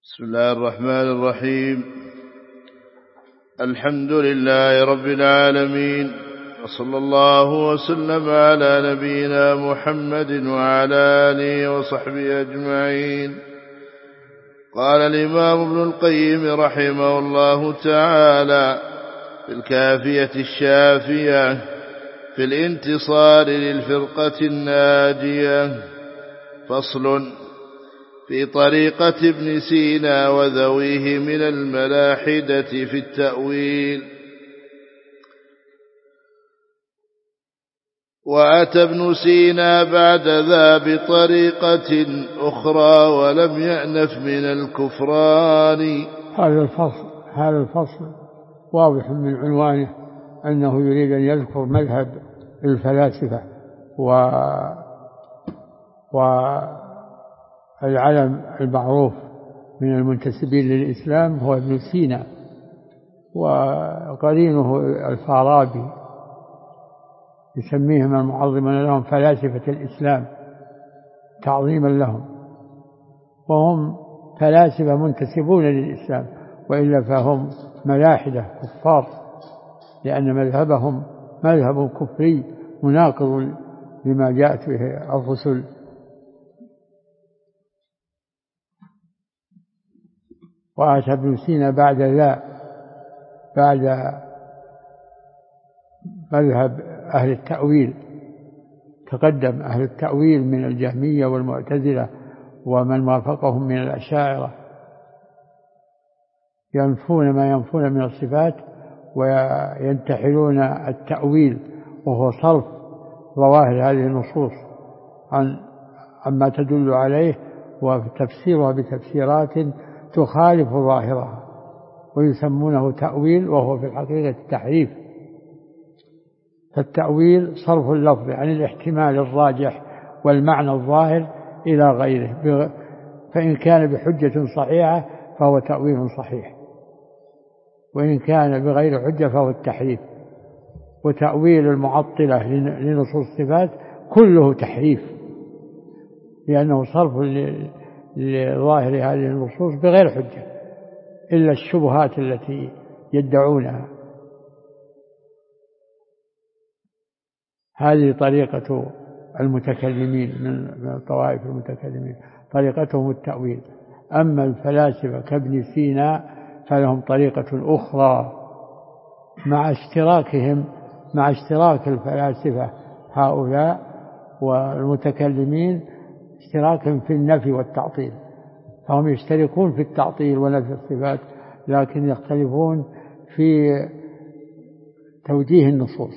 بسم الله الرحمن الرحيم. الحمد لله رب العالمين، وصلى الله وسلم على نبينا محمد وعلى آله وصحبه أجمعين. قال الإمام ابن القيم رحمه الله تعالى في الكافية الشافية في الانتصار للفرقة الناجية: فصل في طريقة ابن سينا وذويه من الملاحدة في التأويل. وأتى ابن سينا بعد ذا بطريقة أخرى ولم يأنف من الكفران. هذا الفصل واضح من عنوانه أنه يريد أن يذكر مذهب الفلاسفة والعلم المعروف من المنتسبين للإسلام هو ابن سينا، وقرينه الفارابي يسميهم المعظمون لهم فلاسفة الإسلام تعظيما لهم، وهم فلاسفة منتسبون للإسلام، وإلا فهم ملاحدة كفار، لأن مذهبهم مذهب كفري مناقض لما جاءت به الرسل. وأتى ابن سينا بعد مذهب أهل التأويل. تقدم أهل التأويل من الجهمية والمعتزلة ومن وافقهم من الأشاعرة ينفون ما ينفون من الصفات وينتحلون التأويل، وهو صرف ظواهر هذه النصوص عما تدل عليه وتفسيرها بتفسيرات تخالف ظاهرها، ويسمونه تأويل، وهو في الحقيقة تحريف. فالتأويل صرف اللفظ عن الاحتمال الراجح والمعنى الظاهر إلى غيره، فإن كان بحجة صحيحة فهو تأويل صحيح، وإن كان بغير حجة فهو التحريف. وتأويل المعطلة لنصوص الصفات كله تحريف، لأنه صرف لظاهر هذه النصوص بغير حجة إلا الشبهات التي يدعونها. هذه طريقة المتكلمين من طوائف المتكلمين، طريقتهم التأويل. أما الفلاسفة كابن سينا فلهم طريقة أخرى مع اشتراك الفلاسفة هؤلاء والمتكلمين اشتراكهم في النفي والتعطيل، فهم يشتركون في التعطيل ونفي الصفات، لكن يختلفون في توجيه النصوص.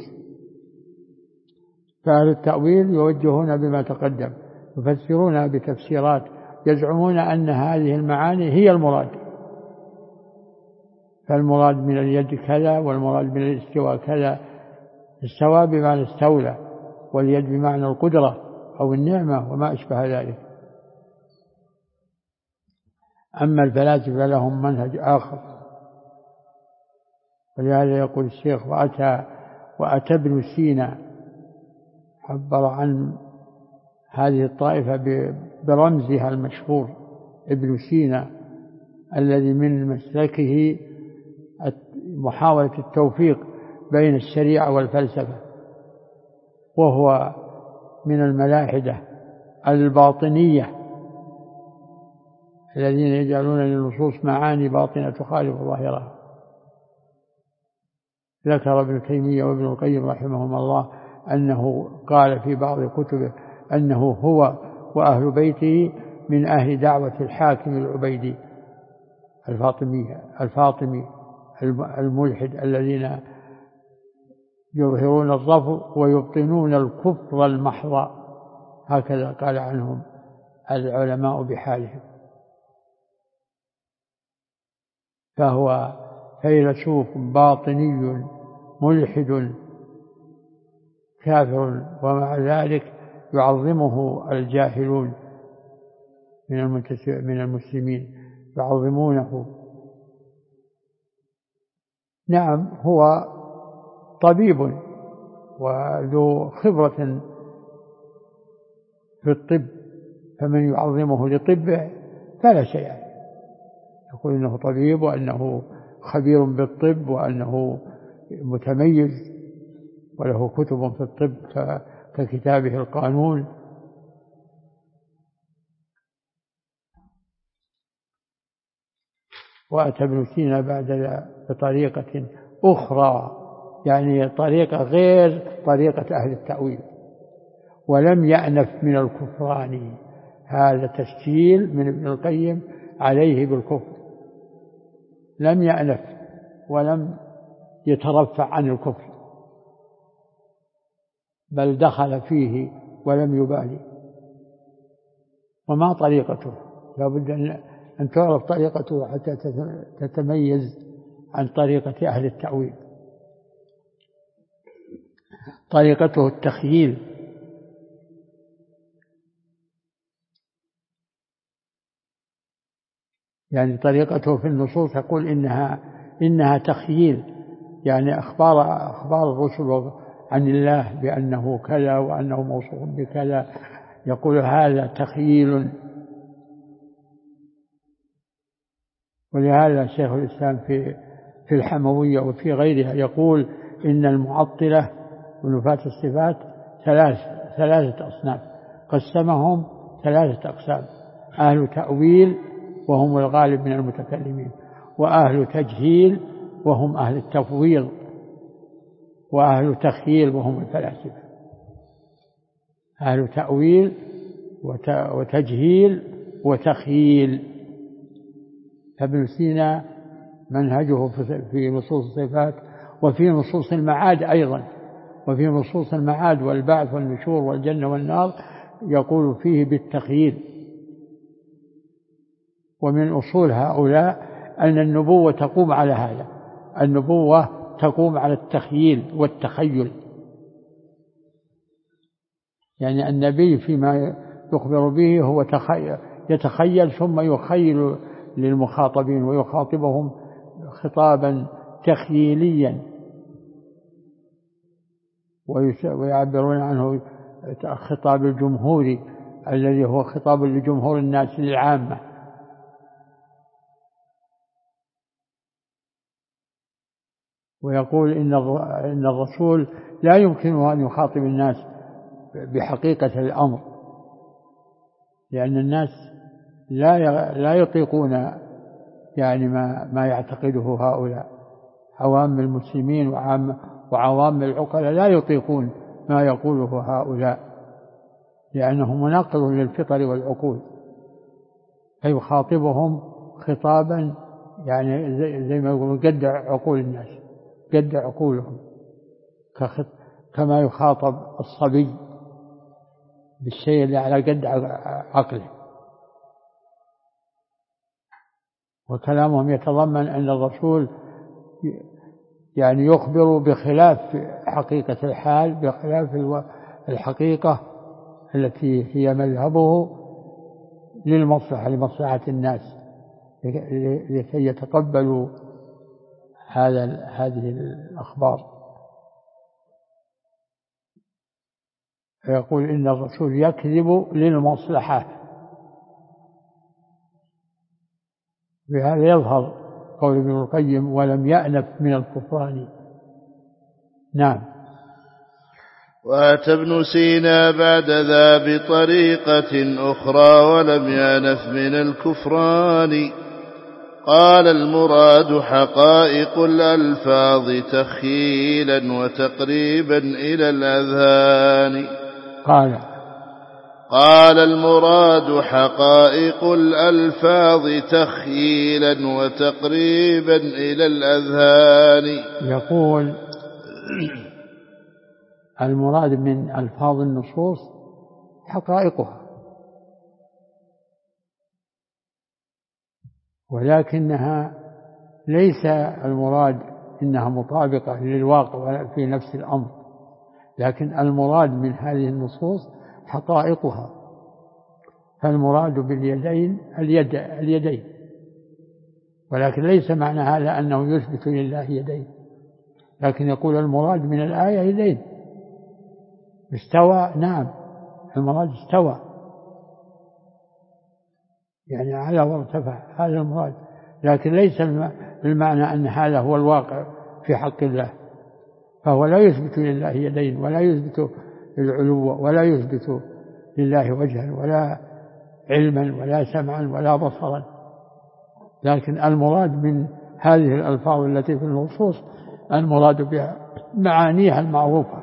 فأهل التأويل يوجهون بما تقدم، يفسرونها بتفسيرات يزعمون أن هذه المعاني هي المراد، فالمراد من اليد كذا، والمراد من الاستواء كذا، استوى بمعنى استولى، واليد بمعنى القدرة أو النعمة وما أشبه ذلك. أما الفلاسفة لهم منهج آخر، ولهذا يقول الشيخ وأتى ابن سينا، عبر عن هذه الطائفة برمزها المشهور ابن سينا، الذي من مسلكه محاولة التوفيق بين الشريعة والفلسفة، وهو من الملاحدة الباطنية الذين يجعلون للنصوص معاني باطنة تخالف ظاهرها. ذكر ابن تيمية وابن القيم رحمهم الله أنه قال في بعض كتبه أنه هو وأهل بيته من أهل دعوة الحاكم العبيدي الفاطمي الملحد، الذين يظهرون الظفر ويبطنون الكفر المحض، هكذا قال عنهم العلماء بحالهم. فهو فيلسوف باطني ملحد كافر، ومع ذلك يعظمه الجاهلون من المسلمين، يعظمونه. نعم، هو طبيب وذو خبرة في الطب، فمن يعظمه لطبه فلا شيء، يقول إنه طبيب وأنه خبير بالطب وأنه متميز وله كتب في الطب ككتابه القانون. وأتى ابن سينا بعد بطريقة أخرى، يعني طريقة غير طريقة أهل التأويل، ولم يأنف من الكفران. هذا تسجيل من ابن القيم عليه بالكفر، لم يأنف ولم يترفع عن الكفر، بل دخل فيه ولم يبالي. وما طريقته؟ لا بد أن تعرف طريقته حتى تتميز عن طريقة أهل التأويل. طريقته التخييل، يعني طريقته في النصوص يقول إنها تخييل، يعني أخبار الرسل عن الله بأنه كذا وأنه موصوف بكذا، يقول هذا تخييل. ولهذا شيخ الإسلام في الحموية وفي غيرها يقول إن المعطلة ونفاة الصفات ثلاثة أصناف، قسمهم ثلاثة أقسام: أهل تأويل وهم الغالب من المتكلمين، وأهل تجهيل وهم أهل التفويض، وأهل تخييل وهم الفلاسفة. أهل تأويل وتجهيل وتخييل. ابن سينا منهجه في نصوص الصفات وفي نصوص المعاد أيضا، وفي نصوص المعاد والبعث والنشور والجنة والنار يقول فيه بالتخييل. ومن أصول هؤلاء أن النبوة تقوم على هذا، النبوة تقوم على التخييل والتخيل، يعني النبي فيما يخبر به هو يتخيل ثم يخيل للمخاطبين ويخاطبهم خطابا تخييليا، ويعبرون عنه خطاب الجمهوري الذي هو خطاب لجمهور الناس للعامة. ويقول إن الرسول لا يمكنه أن يخاطب الناس بحقيقة الأمر، لأن الناس لا يطيقون يعني ما يعتقده هؤلاء. عوام المسلمين وعوام العقلاء لا يطيقون ما يقوله هؤلاء، لأنه مناقض للفطر والعقول، فيخاطبهم خطابا يعني زي ما يقولون قدع عقول الناس، قدع عقولهم، كما يخاطب الصبي بالشيء اللي على قد عقله. وكلامهم يتضمن أن الرسول يعني يخبر بخلاف حقيقة الحال، بخلاف الحقيقة التي هي مذهبه لمصلحة الناس، لكي يتقبلوا هذه الأخبار. فيقول إن الرسول يكذب للمصلحة. بهذا يظهر قول ابن القيم ولم يأنف من الكفران. نعم. وأتى ابن سينا بعد ذا بطريقة أخرى ولم يأنف من الكفران. قال المراد حقائق الألفاظ تخييلا وتقريبا إلى الأذهان. قال المراد حقائق الألفاظ تخييلا وتقريبا إلى الأذهان. يقول المراد من ألفاظ النصوص حقائقها، ولكنها ليس المراد إنها مطابقة للواقع في نفس الأمر، لكن المراد من هذه النصوص حقائقها. فالمراد باليدين اليدين، ولكن ليس معنى هذا أنه يثبت لله يدين، لكن يقول المراد من الآية يدين. استوى، نعم المراد استوى يعني على وارتفع، هذا المراد، لكن ليس المعنى أن هذا هو الواقع في حق الله، فهو لا يثبت لله يدين ولا يثبت العلو ولا يثبت لله وجها ولا علما ولا سمعا ولا بصرا. لكن المراد من هذه الألفاظ التي في النصوص المراد بها معانيها المعروفة.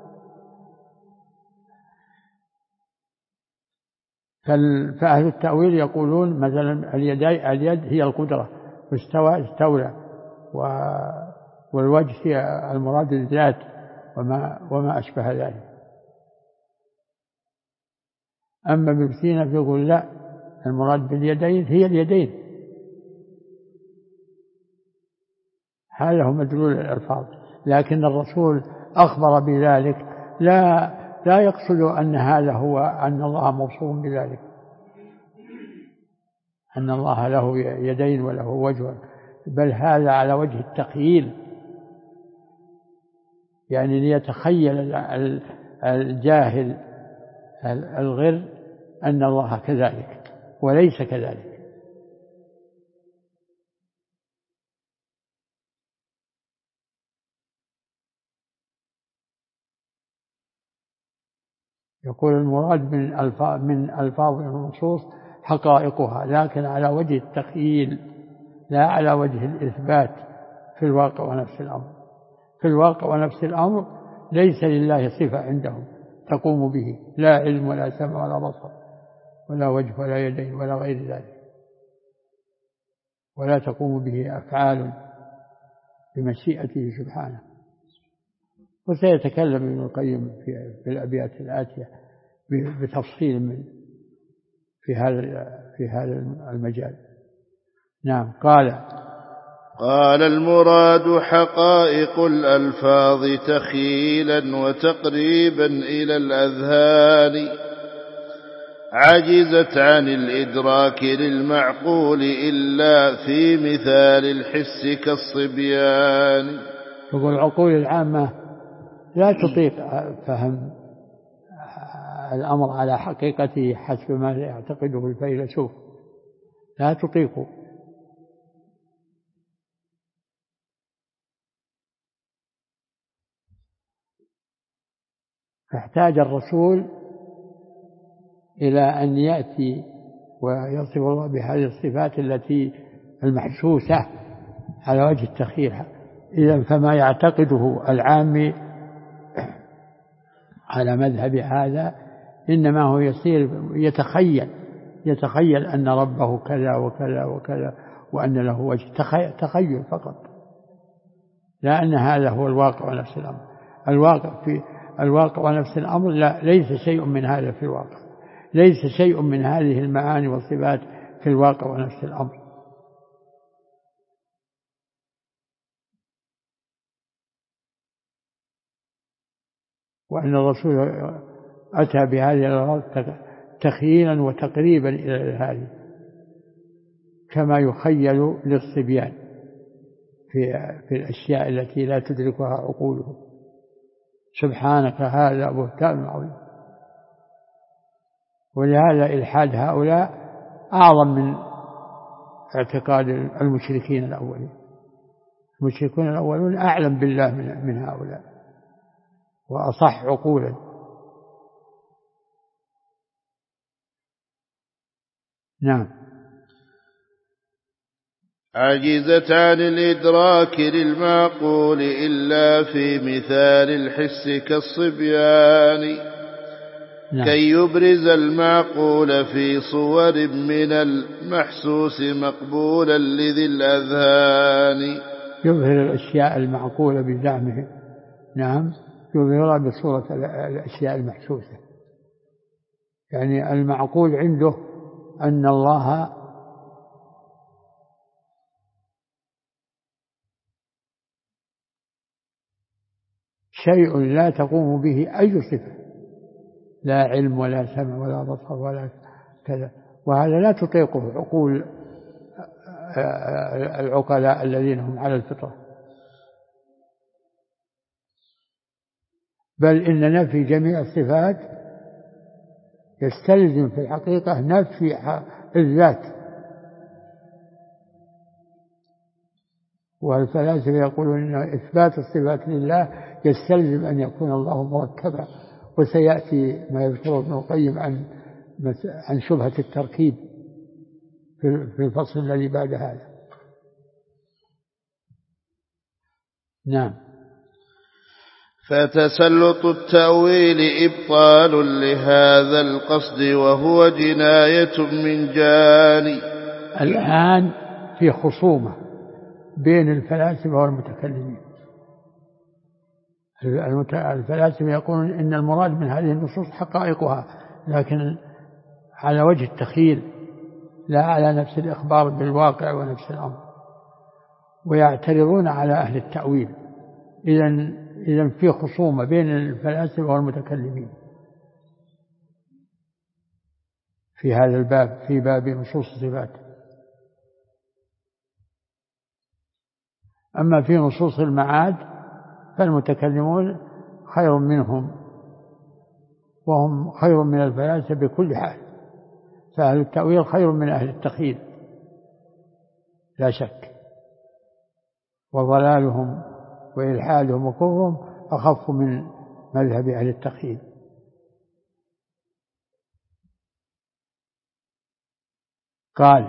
فأهل التأويل يقولون مثلا اليد هي القدرة، استولى، والوجه هي المراد الذات وما أشبه ذلك. أما ابن سينا يقول لا، المراد باليدين هي اليدين، هذا هو مدلول الألفاظ. لكن الرسول أخبر بذلك لا يقصد أن هذا هو أن الله موصوف بذلك، أن الله له يدين وله وجه، بل هذا على وجه التخييل، يعني ليتخيل الجاهل الغر أن الله كذلك وليس كذلك. يقول المراد من ألفاظ النصوص حقائقها، لكن على وجه التخييل لا على وجه الإثبات في الواقع ونفس الأمر. في الواقع ونفس الأمر ليس لله صفة عندهم تقوم به، لا علم ولا سمع ولا بصر ولا وجه ولا يدين ولا غير ذلك، ولا تقوم به أفعال بمشيئته سبحانه. وسيتكلم ابن القيم في الأبيات الآتية بتفصيل في هذا المجال. نعم. قال المراد حقائق الألفاظ تخيلا وتقريبا إلى الأذهان، عجزت عن الإدراك للمعقول إلا في مثال الحس كالصبيان. يقول العقول العامة لا تطيق فهم الأمر على حقيقته حسب ما يعتقده الفيلسوف، لا تطيقه. فاحتاج الرسول إلى أن يأتي ويصف الله بهذه الصفات التي المحسوسة على وجه التخيل. إذن فما يعتقده العامي على مذهب هذا إنما هو يصير يتخيل أن ربه كذا وكذا وكذا وأن له وجه، تخيل فقط، لا أن هذا هو الواقع ونفس الأمر. الواقع ونفس الأمر لا، ليس شيء من هذا في الواقع، ليس شيء من هذه المعاني والصفات في الواقع ونفس الأمر. وأن الرسول أتى بهذه الألفاظ تخييلا وتقريبا إلى الأذهان كما يخيل للصبيان في الأشياء التي لا تدركها عقولهم. سبحانك هذا بهتان عظيم. ولهذا إلحاد هؤلاء أعظم من اعتقاد المشركين الأولين. المشركون الأولون أعلم بالله من هؤلاء وأصح عقولا. نعم. عجزت عن الإدراك للمعقول إلا في مثال الحس كالصبيان. نعم. كي يبرز المعقول في صور من المحسوس مقبولا لذي الأذهان. يظهر الأشياء المعقولة بزعمه. نعم، يظهرها بصورة الأشياء المحسوسة. يعني المعقول عنده أن الله شيء لا تقوم به أي صفة، لا علم ولا سمع ولا بصر ولا كذا، وهذا لا تطيقه عقول العقلاء الذين هم على الفطرة. بل إن نفي جميع الصفات يستلزم في الحقيقة نفي الذات، والفلاسفة يقولون إن إثبات الصفات لله يستلزم أن يكون الله مركبا، وسيأتي ما يذكره ابن القيم عن شبهة التركيب في الفصل الذي بعد هذا. نعم. فتسلط التأويل إبطال لهذا القصد وهو جناية من جاني. الآن في خصومة بين الفلاسفة والمتكلمين. الفلاسفة يقولون إن المراد من هذه النصوص حقائقها، لكن على وجه التخيل لا على نفس الإخبار بالواقع ونفس الأمر، ويعترضون على أهل التأويل. إذن في خصومة بين الفلاسفة والمتكلمين في هذا الباب، في باب نصوص الصفات. أما في نصوص المعاد فالمتكلمون خير منهم، وهم خير من الفلاسفة بكل حال، فأهل التأويل خير من أهل التخيل لا شك، وضلالهم وإلحادهم وكفرهم أخف من مذهب أهل التخيل. قال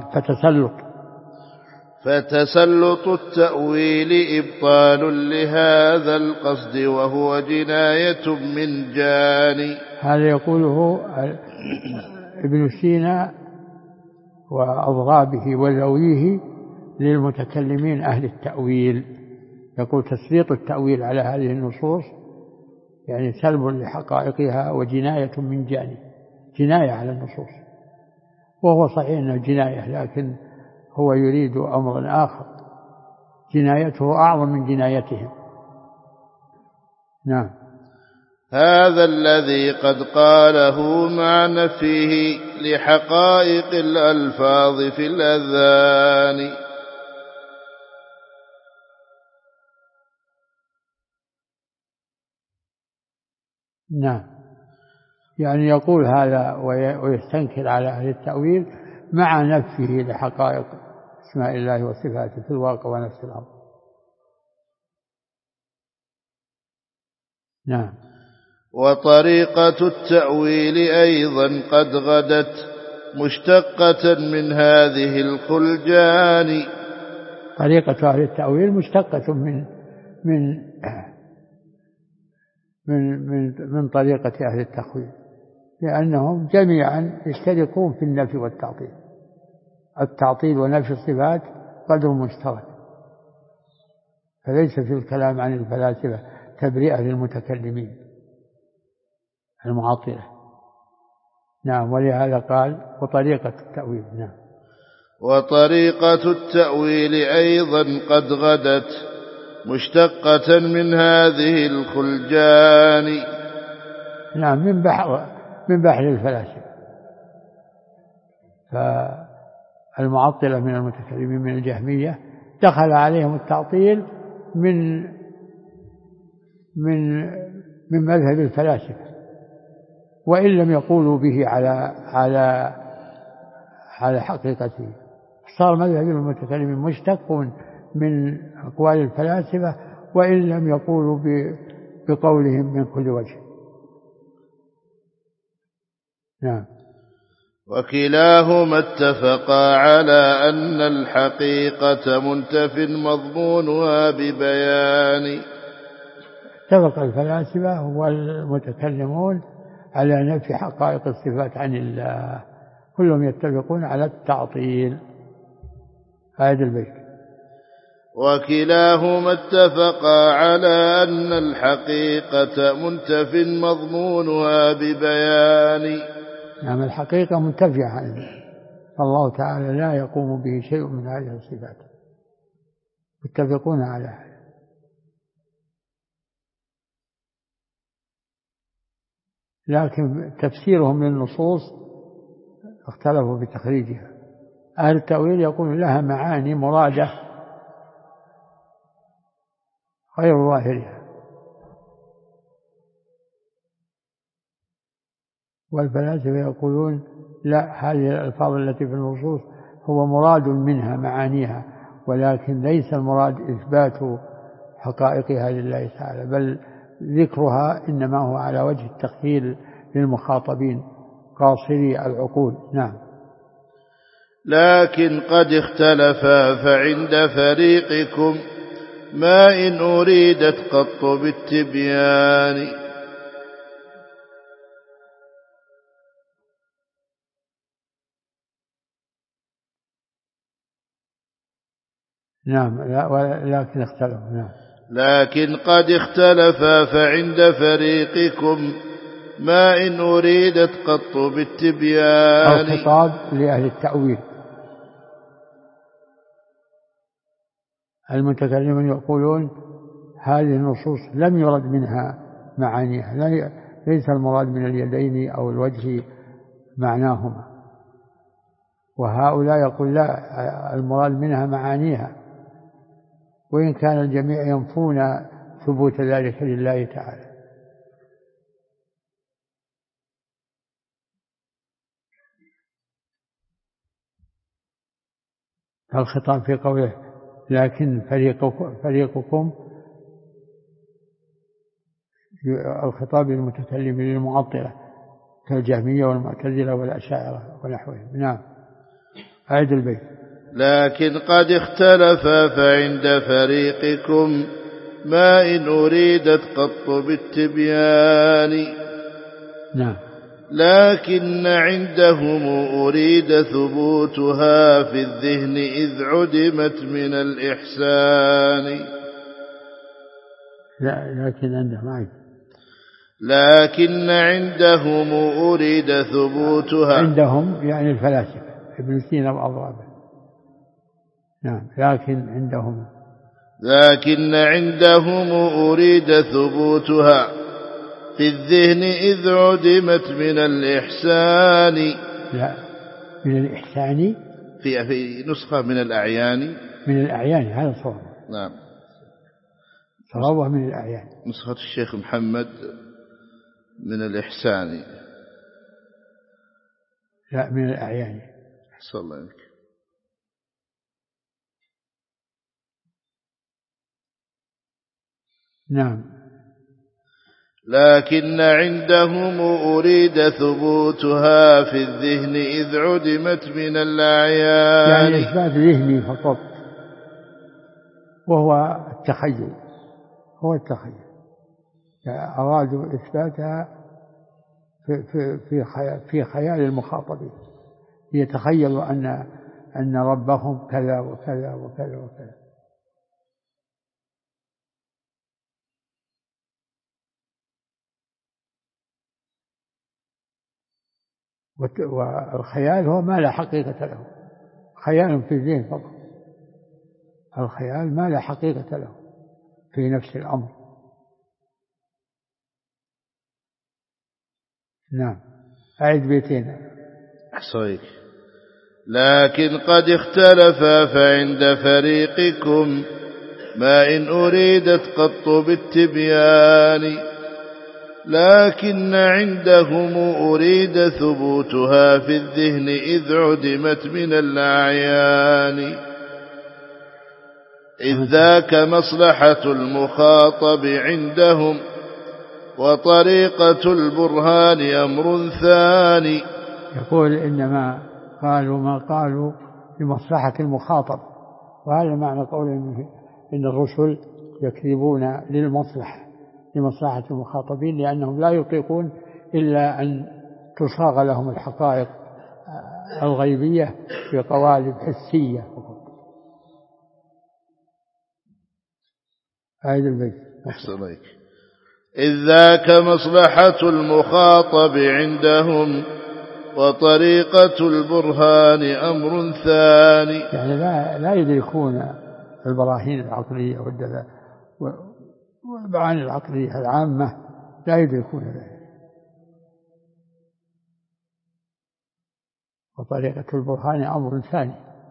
فتسلط التأويل إبطال لهذا القصد وهو جناية من جاني. هذا يقوله ابن سينا وأضرابه وذويه للمتكلمين أهل التأويل. يقول تسليط التأويل على هذه النصوص يعني سلب لحقائقها وجناية من جانب، جناية على النصوص، وهو صحيح أنه جناية، لكن هو يريد أمر آخر جنايته أعظم من جنايتهم. نعم. هذا الذي قد قاله مع نفيه لحقائق الألفاظ في الأذهان. نعم، يعني يقول هذا ويستنكر على أهل التأويل مع نفيه لحقائق اسماء الله وصفاته في الواقع ونفس الأمر. نعم. وطريقة التأويل أيضا قد غدت مشتقة من هذه الخلجان. طريقة أهل التأويل مشتقة من طريقة أهل التخويل، لأنهم جميعا يشتركون في النفي والتعطيل. التعطيل ونفي الصفات قدر مشترك، فليس في الكلام عن الفلاسفة تبرئة للمتكلمين المعطلة. نعم. ولهذا قال وطريقة التأويل. نعم. وطريقة التأويل أيضا قد غدت مشتقة من هذه الخلجان. نعم، من بحر الفلاسفة. فالمعطلة من المتكلمين من الجهمية دخل عليهم التعطيل من مذهب الفلاسفة، وإن لم يقولوا به على حقيقته. صار مذهب المتكلمين مشتق من أقوال الفلاسفة، وإن لم يقولوا بقولهم من كل وجه. نعم. وكلاهما اتفقا على أن الحقيقة منتف مضمونها ببيان. اتفق الفلاسفة والمتكلمون على نفي حقائق الصفات عن الله، كلهم يتفقون على التعطيل. هذا البيت. وكلاهما اتفقا على أن الحقيقة منتف مضمونها ببيان. نعم، الحقيقة منتفية عنه، فالله تعالى لا يقوم به شيء من هذه الصفات، متفقون على هذا. لكن تفسيرهم للنصوص اختلفوا في تخريجها. أهل التأويل يقول لها معاني مرادة غير ظاهرها، والفلاسفة يقولون لا، هذه الألفاظ التي في النصوص هو مراد منها معانيها، ولكن ليس المراد إثبات حقائقها لله تعالى، بل ذكرها إنما هو على وجه التخييل للمخاطبين قاصري العقول. نعم. لكن قد اختلفا فعند فريقكم ما إن أريدت قط بالتبيان. نعم. لكن اختلفوا. نعم. لكن قد اختلفا فعند فريقكم ما إن أريدت قط بالتبيان. الخطاب لأهل التأويل، المتكلمون يقولون هذه النصوص لم يرد منها معانيها، ليس المراد من اليدين أو الوجه معناهما، وهؤلاء يقول لا، المراد منها معانيها، وإن كان الجميع ينفون ثبوت ذلك لله تعالى. الخطاب في قوله لكن فريقكم، الخطاب للمتكلمين للمعطلة كالجهمية والمعتزلة والأشاعرة ونحوهم. نعم. أعد البيت. لكن قد اختلفا فعند فريقكم ما إن أريدت قط بالتبيان. نعم. لكن عندهم أريد ثبوتها في الذهن إذ عدمت من الإحسان. لكن عندهم لكن عندهم أريد ثبوتها. عندهم يعني الفلاسفة ابن سينا وأضرابه. نعم. لكن عندهم أريد ثبوتها في الذهن إذ عدمت من الإحسان. لا، من الإحسان في نسخة من الأعيان. من الأعيان، هذا صواب. نعم. صوابه من الأعيان. نسخة الشيخ محمد من الإحسان. لا، من الأعيان. أحسن الله عليك. نعم. لكن عندهم أريد ثبوتها في الذهن إذ عدمت من الأعيان. يعني إثبات ذهني فقط، وهو التخيل، يعني أرادوا إثباتها في خيال المخاطبين، يتخيلوا أن ربهم كذا وكذا وكذا وكذا. والخيال هو ما لا حقيقة له، خيال في الذهن فقط، الخيال ما لا حقيقة له في نفس الأمر. نعم. أعد بيتين. أحصيك. لكن قد اختلفا فعند فريقكم ما إن أريدت قط بالتبيان. لكن عندهم أريد ثبوتها في الذهن إذ عدمت من الأعيان. إذ ذاك مصلحة المخاطب عندهم وطريقة البرهان أمر ثاني. يقول إنما قالوا ما قالوا لمصلحة المخاطب، وهذا معنى قولهم إن الرسل يكذبون لمصلحة المخاطبين، لأنهم لا يطيقون إلا أن تصاغ لهم الحقائق الغيبية في قوالب حسية فقط. هذا البيت. أحسنك. إذ ذاك مصلحة المخاطب عندهم وطريقة البرهان أمر ثاني. يعني لا يدركون البراهين العقلية والمعاني العقلية العامة، لا يدركون ذلك. وطريقة البرهان أمر ثاني.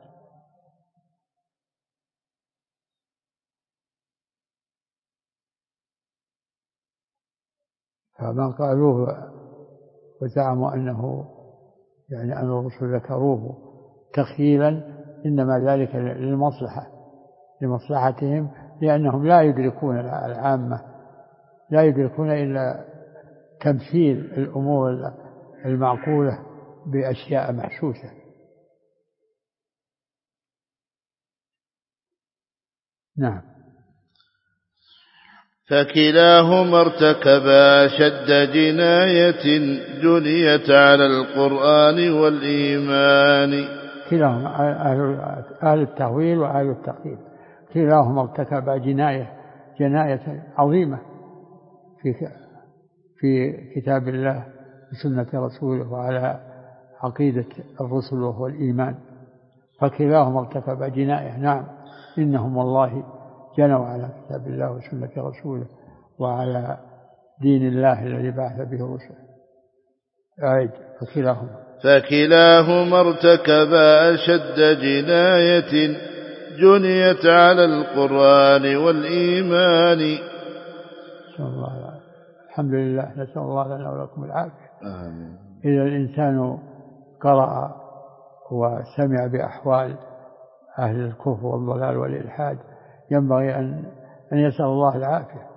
فما قالوه وزعموا أنه يعني أن الرسل ذكروه تخييلا، إنما ذلك للمصلحة، لمصلحتهم، لأنهم لا يدركون العامة، لا يدركون إلا تمثيل الأمور المعقولة بأشياء محسوسة. نعم. فكلاهما ارتكبا أشد جناية جنيت على القرآن والإيمان. كلاهما أهل التأويل وأهل التقييد كلاهما ارتكبا جناية عظيمة في كتاب الله وسنة رسوله وعلى عقيدة الرسل وهو الإيمان، فكلاهما ارتكبا جناية. نعم، إنهم والله جنوا على كتاب الله وسنة رسوله وعلى دين الله الذي بعث به الرسل. أعيد. فكلاهما ارتكبا أشد جناية جنيت على القرآن والإيمان. الحمد لله، نسأل الله لنا ولكم العافية. إذا الإنسان قرأ وسمع بأحوال أهل الكفر والضلال والإلحاد ينبغي أن يسأل الله العافية.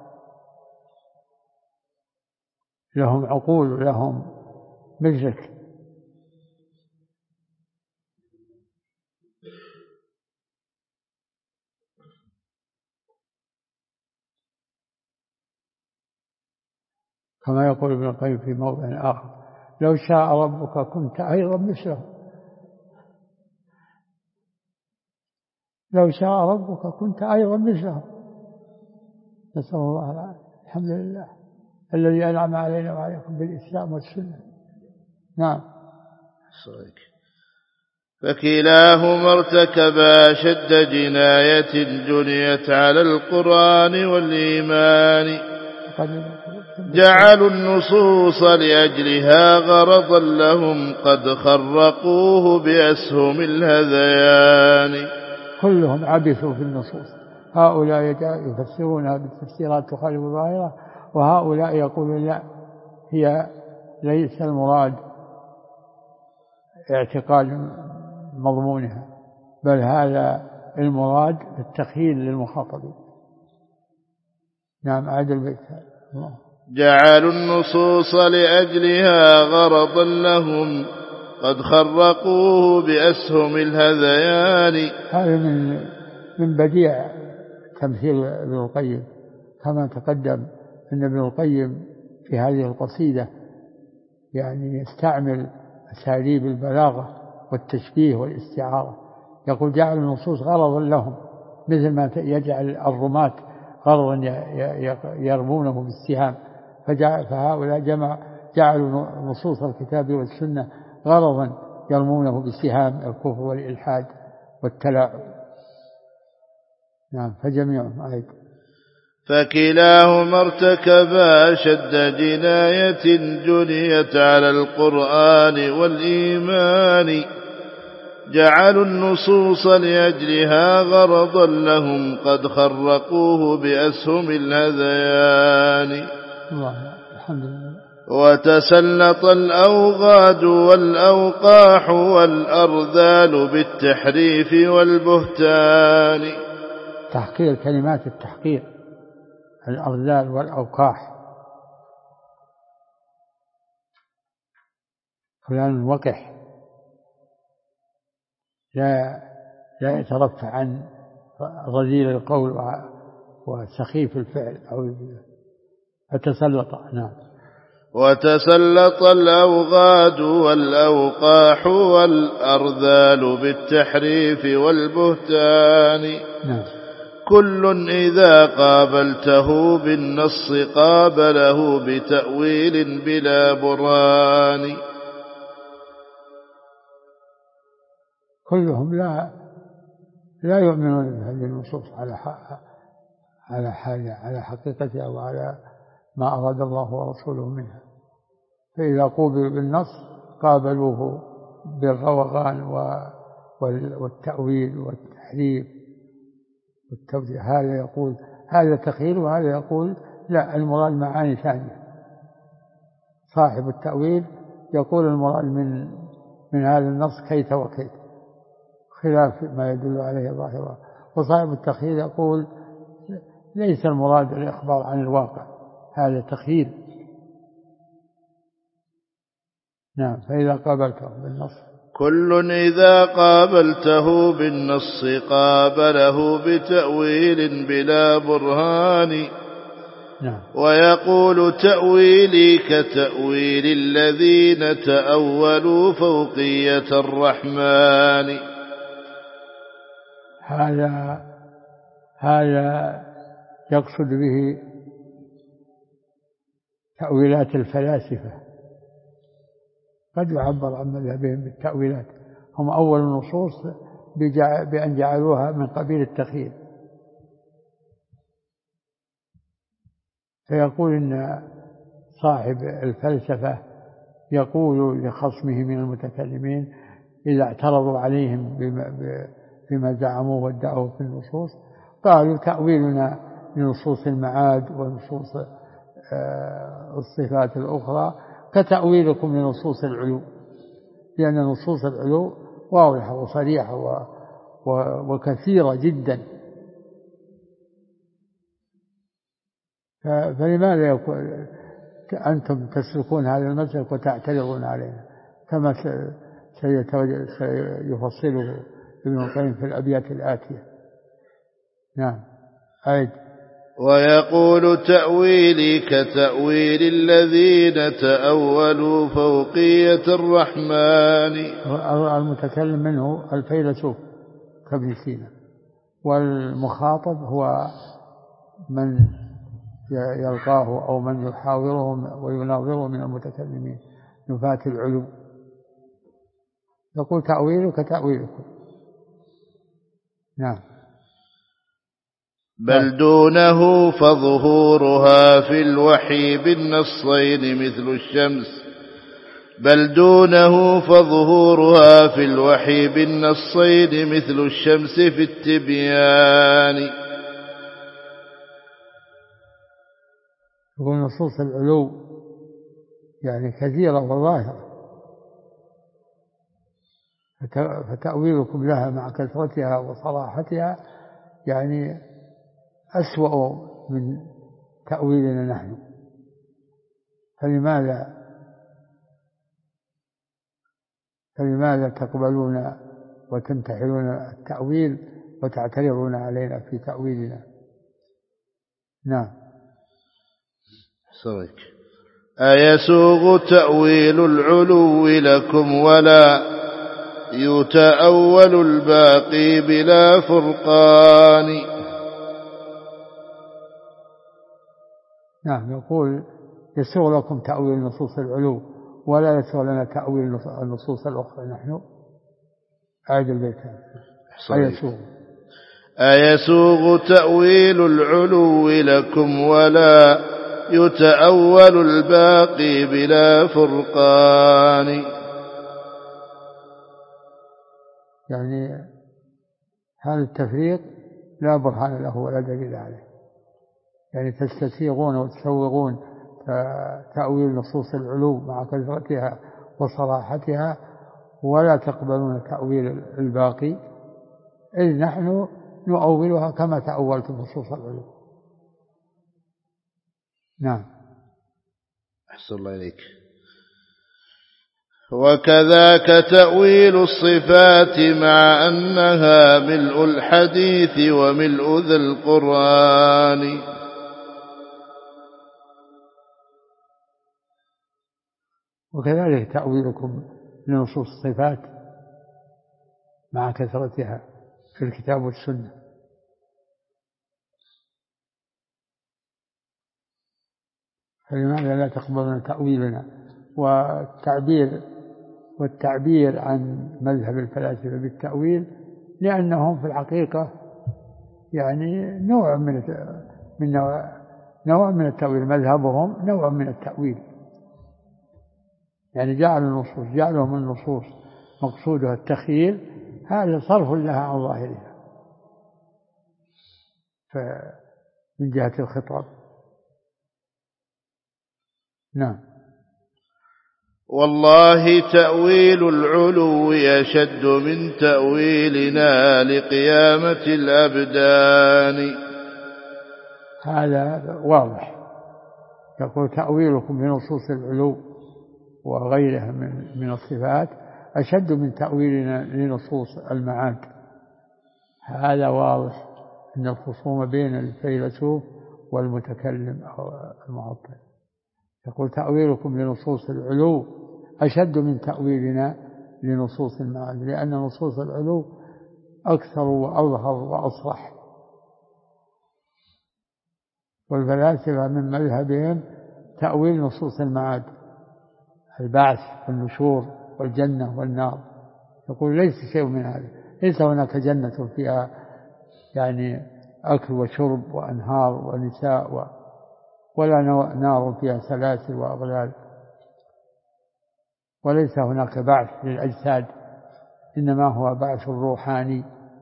لهم عقول، لهم مدرك. كما يقول ابن القيم في موضع آخر: لو شاء ربك كنت أيضا مثله. لو شاء ربك كنت أيضا مثله. نسأل الله العافية. الحمد لله الذي أنعم علينا وعليكم بالإسلام والسنة. نعم. فكلاهما ارتكبا أشد جناية جنيت على القرآن والإيمان. جعلوا النصوص لأجلها غرضا لهم قد خرقوه بأسهم الهذيان. كلهم عبثوا في النصوص، هؤلاء يفسرونها بالتفسيرات تخالف الظاهرة، وهؤلاء يقولون لا، هي ليس المراد اعتقاد مضمونها، بل هذا المراد التخييل للمخاطبين. نعم. أعد البيت. جعلوا النصوص لأجلها غرضا لهم قد خرقوه بأسهم الهذيان. هذا من بديع تمثيل ابن القيم، كما تقدم أن ابن القيم في هذه القصيدة يعني يستعمل أساليب البلاغة والتشبيه والاستعارة. يقول: جعل النصوص غرضا لهم، مثل ما يجعل الرماة غرضا يرمونه بالسهام، فهؤلاء جعلوا نصوص الكتاب والسنة غرضا يرمونه بالسهام الكفر والإلحاد والتلاعب. نعم. فجميعهم أيضا. فكلاهما ارتكبا أشد جناية جنيت على القرآن والإيمان. جعلوا النصوص لأجلها غرضا لهم قد خرقوه بأسهم الهذيان. الحمد لله. وتسلط الأوغاد والأوقاح والأرذال بالتحريف والبهتان. تحقير كلمات التحقير، الأرذال والأوقاح. فلان وقح، لا يترفع عن رذيل القول وسخيف الفعل أو فتسلط. نعم. وتسلط الأوغاد والأوقاح والأرذال بالتحريف والبهتان. نعم. كل إذا قابلته بالنص قابله بتأويل بلا برهان. كلهم لا يؤمنون بهذه النصوص على حقيقتها وعلى ما أراد الله ورسوله منها. فإذا قوبلوا بالنص قابلوه بالروغان والتأويل والتحريف والتوجيه. هذا يقول هذا تخيل، وهذا يقول لا، المراد معاني ثانية. صاحب التأويل يقول المراد من هذا النص كيت وكيت، خلاف ما يدل عليه ظاهره. وصاحب التخيير يقول ليس المراد الإخبار عن الواقع، هذا تخيير. نعم. فإذا قابلته بالنص كل إذا قابلته بالنص قابله بتأويل بلا برهان. نعم. ويقول تأويلي كتأويل الذين تأولوا فوقية الرحمن. هذا يقصد به تأويلات الفلاسفة، قد يعبر عن مذهبهم بالتأويلات، هم أول النصوص بأن جعلوها من قبيل التخيير. فيقول إن صاحب الفلسفة يقول لخصمه من المتكلمين إذا اعترضوا عليهم بما زعموه وادعوه في النصوص، قالوا تأويلنا لنصوص المعاد ونصوص الصفات الأخرى كتأويلكم لنصوص العلو، لأن نصوص العلو واضحة وصريحة وكثيرة جدا. فلماذا أنتم تسلكون هذا المسلك وتعترضون علينا كما سيفصله ابن القيم في الأبيات الآتية؟ نعم. أعد. ويقول تأويلي كتأويل الذين تأولوا فوقية الرحمن. المتكلم منه الفيلسوف كابن سينا، والمخاطب هو من يلقاه أو من يحاوره ويناظره من المتكلمين نفاة العلو. يقول تأويله كتأويلكم. نعم. بل دونه فظهورها في الوحي بالنصين مثل الشمس. بل دونه فظهورها في الوحي بالنصين مثل الشمس في التبيان. يقول نصوص العلو يعني كثيرة وظاهرة، فتأويلكم لها مع كثرتها وصراحتها يعني أسوأ من تأويلنا نحن. فلماذا تقبلون وتنتحلون التأويل وتعترضون علينا في تأويلنا؟ نعم. صدق. أيسوغ تأويل العلو لكم ولا يتأول الباقي بلا فرقان. نعم. يقول يسوغ لكم تأويل نصوص العلو ولا يسوغ لنا تأويل النصوص الأخرى نحن. أعد البيت. أيسوغ تأويل العلو لكم ولا يتأول الباقي بلا فرقان. يعني هذا التفريق لا برهان له ولا دليل عليه، يعني تستسيغون وتسوغون تأويل نصوص العلو مع كثرتها وصراحتها ولا تقبلون تأويل الباقي، إذ نحن نؤولها كما تأولتم نصوص العلو. نعم. أحسن الله إليك. وكذاك تأويل الصفات مع أنها ملء الحديث وملء ذا القرآن. وكذلك تأويلكم لنصوص الصفات مع كثرتها في الكتاب والسنة. فلماذا لا تقبلون تأويلنا والتعبير عن مذهب الفلاسفة بالتأويل؟ لأنهم في الحقيقة يعني نوع من التأويل، مذهبهم نوع من التأويل، يعني جعلهم النصوص مقصودها التخييل، هذا صرف لها عن ظاهرها من جهة الخطاب. نعم. والله تأويل العلو أشد من تأويلنا لقيامة الأبدان. هذا واضح. يقول تأويلكم لنصوص العلو وغيرها من الصفات أشد من تأويلنا لنصوص المعاد. هذا واضح أن الخصوم بين الفيلسوف والمتكلم أو المعطل. يقول تأويلكم لنصوص العلو أشد من تأويلنا لنصوص المعاد، لأن نصوص العلو أكثر وأظهر وأصرح، والفلاسفة من مذهبهم تأويل نصوص المعاد، البعث والنشور والجنة والنار. يقول ليس شيء من هذا، ليس هناك جنة فيها يعني أكل وشرب وأنهار ونساء ولا نار فيها سلاسل وأغلال، وليس هناك بعث للأجساد، إنما هو بعث روحاني.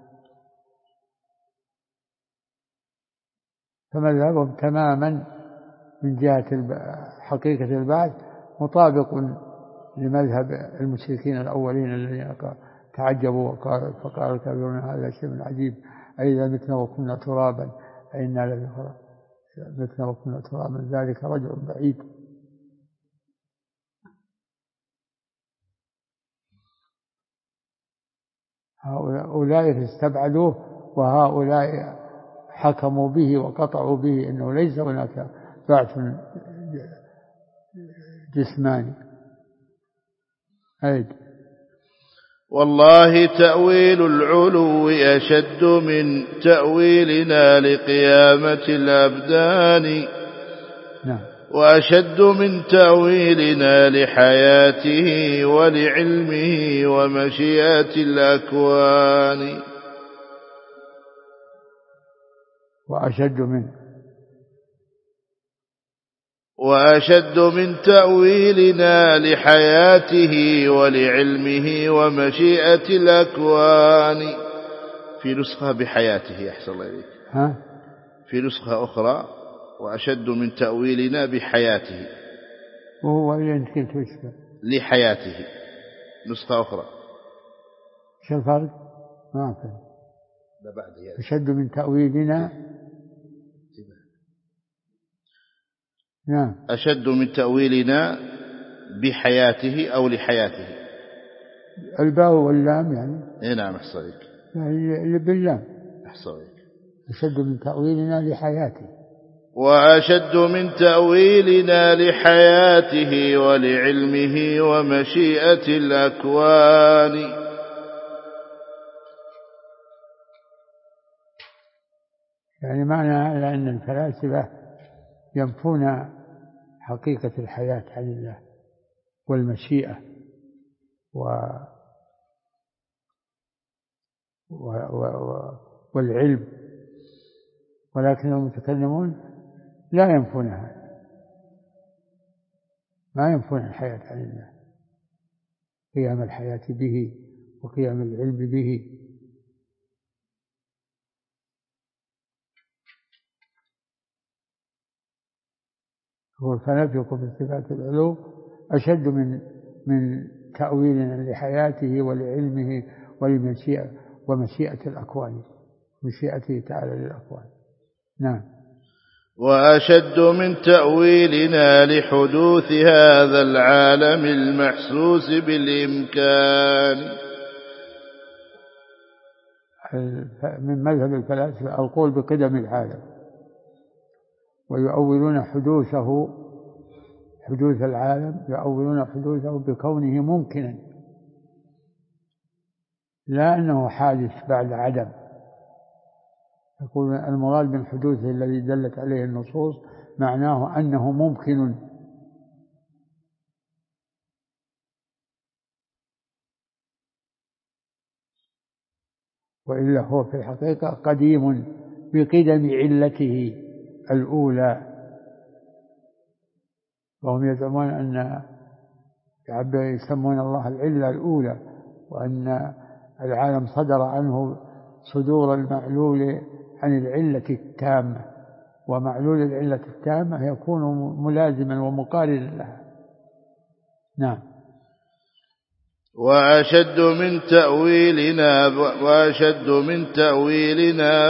فمذهبهم تماما من جهة حقيقة البعث مطابق لمذهب المشركين الأولين الذين تعجبوا فقال الكافرون هذا شيء عجيب، أئذا متنا وكنا ترابا أئنا لفي خلق متنا وكنا ترابا ذلك رجل بعيد. هؤلاء استبعدوه وهؤلاء حكموا به وقطعوا به أنه ليس هناك بعث جسماني. أيد. والله تأويل العلو أشد من تأويلنا لقيامة الأبدان. نعم. وأشد من تأويلنا لحياته ولعلمه ومشيئة الأكوان. وأشد من تأويلنا لحياته ولعلمه ومشيئة الأكوان. في نسخة بحياته أحسن الله إليك. في نسخة أخرى وأشد من تأويلنا بحياته، وهو يمكن تشبه لحياته نسخة أخرى. شو الفرق؟ ما أفهم. أشد من تأويلنا. نعم. أشد من تأويلنا بحياته أو لحياته. الباء واللام يعني. إيه نعم أحسن عليك. اللي باللام. أحسن عليك. أشد من تأويلنا لحياته. وأشد من تأويلنا لحياته ولعلمه ومشيئة الأكوان. يعني معنى هذا أن الفلاسفة ينفون حقيقة الحياة عن الله والمشيئة والعلم، ولكن المتكلمون لا ينفونها، ما ينفون الحياة عن الله، قيام الحياة به وقيام العلم به. فنفيكم في صفات العلو أشد من تأويلنا لحياته ولعلمه ومشيئة الأكوان، مشيئته تعالى للأكوان. نعم. وأشد من تأويلنا لحدوث هذا العالم المحسوس بالإمكان. من مذهب الفلاسفة القول بقدم العالم، ويؤولون حدوث العالم، يؤولون حدوثه بكونه ممكنا، لا أنه حادث بعد عدم. يقول المراد من حدوثه الذي دلت عليه النصوص معناه أنه ممكن، وإلا هو في الحقيقة قديم بقدم علته الأولى. وهم يزعمون أن يسمون الله العلة الأولى، وأن العالم صدر عنه صدور المعلول عن العلة التامة، ومعلول العلة التامة يكون ملازما ومقارنا لها. نعم. وأشد من تأويلنا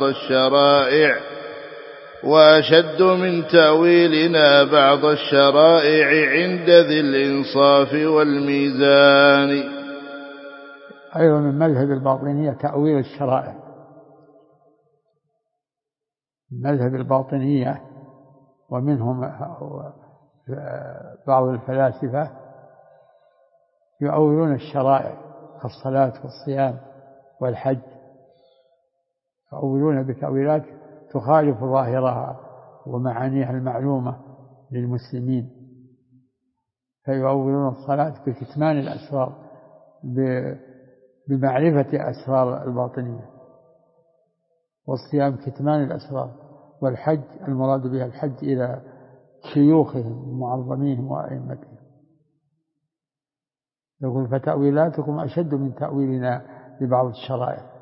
بعض الشرائع عند ذي الإنصاف والميزان. أيضا من مذهب الباطنية تأويل الشرائع. مذهب الباطنية ومنهم بعض الفلاسفة يؤولون الشرائع كالصلاة والصيام والحج، يؤولون بتأويلات تخالف ظاهرها ومعانيها المعلومة للمسلمين، فيؤولون الصلاة بكتمان الأسرار، بمعرفة أسرار الباطنية، والصيام كتمان الأسرار، والحج المراد بها الحج إلى شيوخهم ومعظميهم وأئمتهم. يقول فتأويلاتكم أشد من تأويلنا لبعض الشرائع.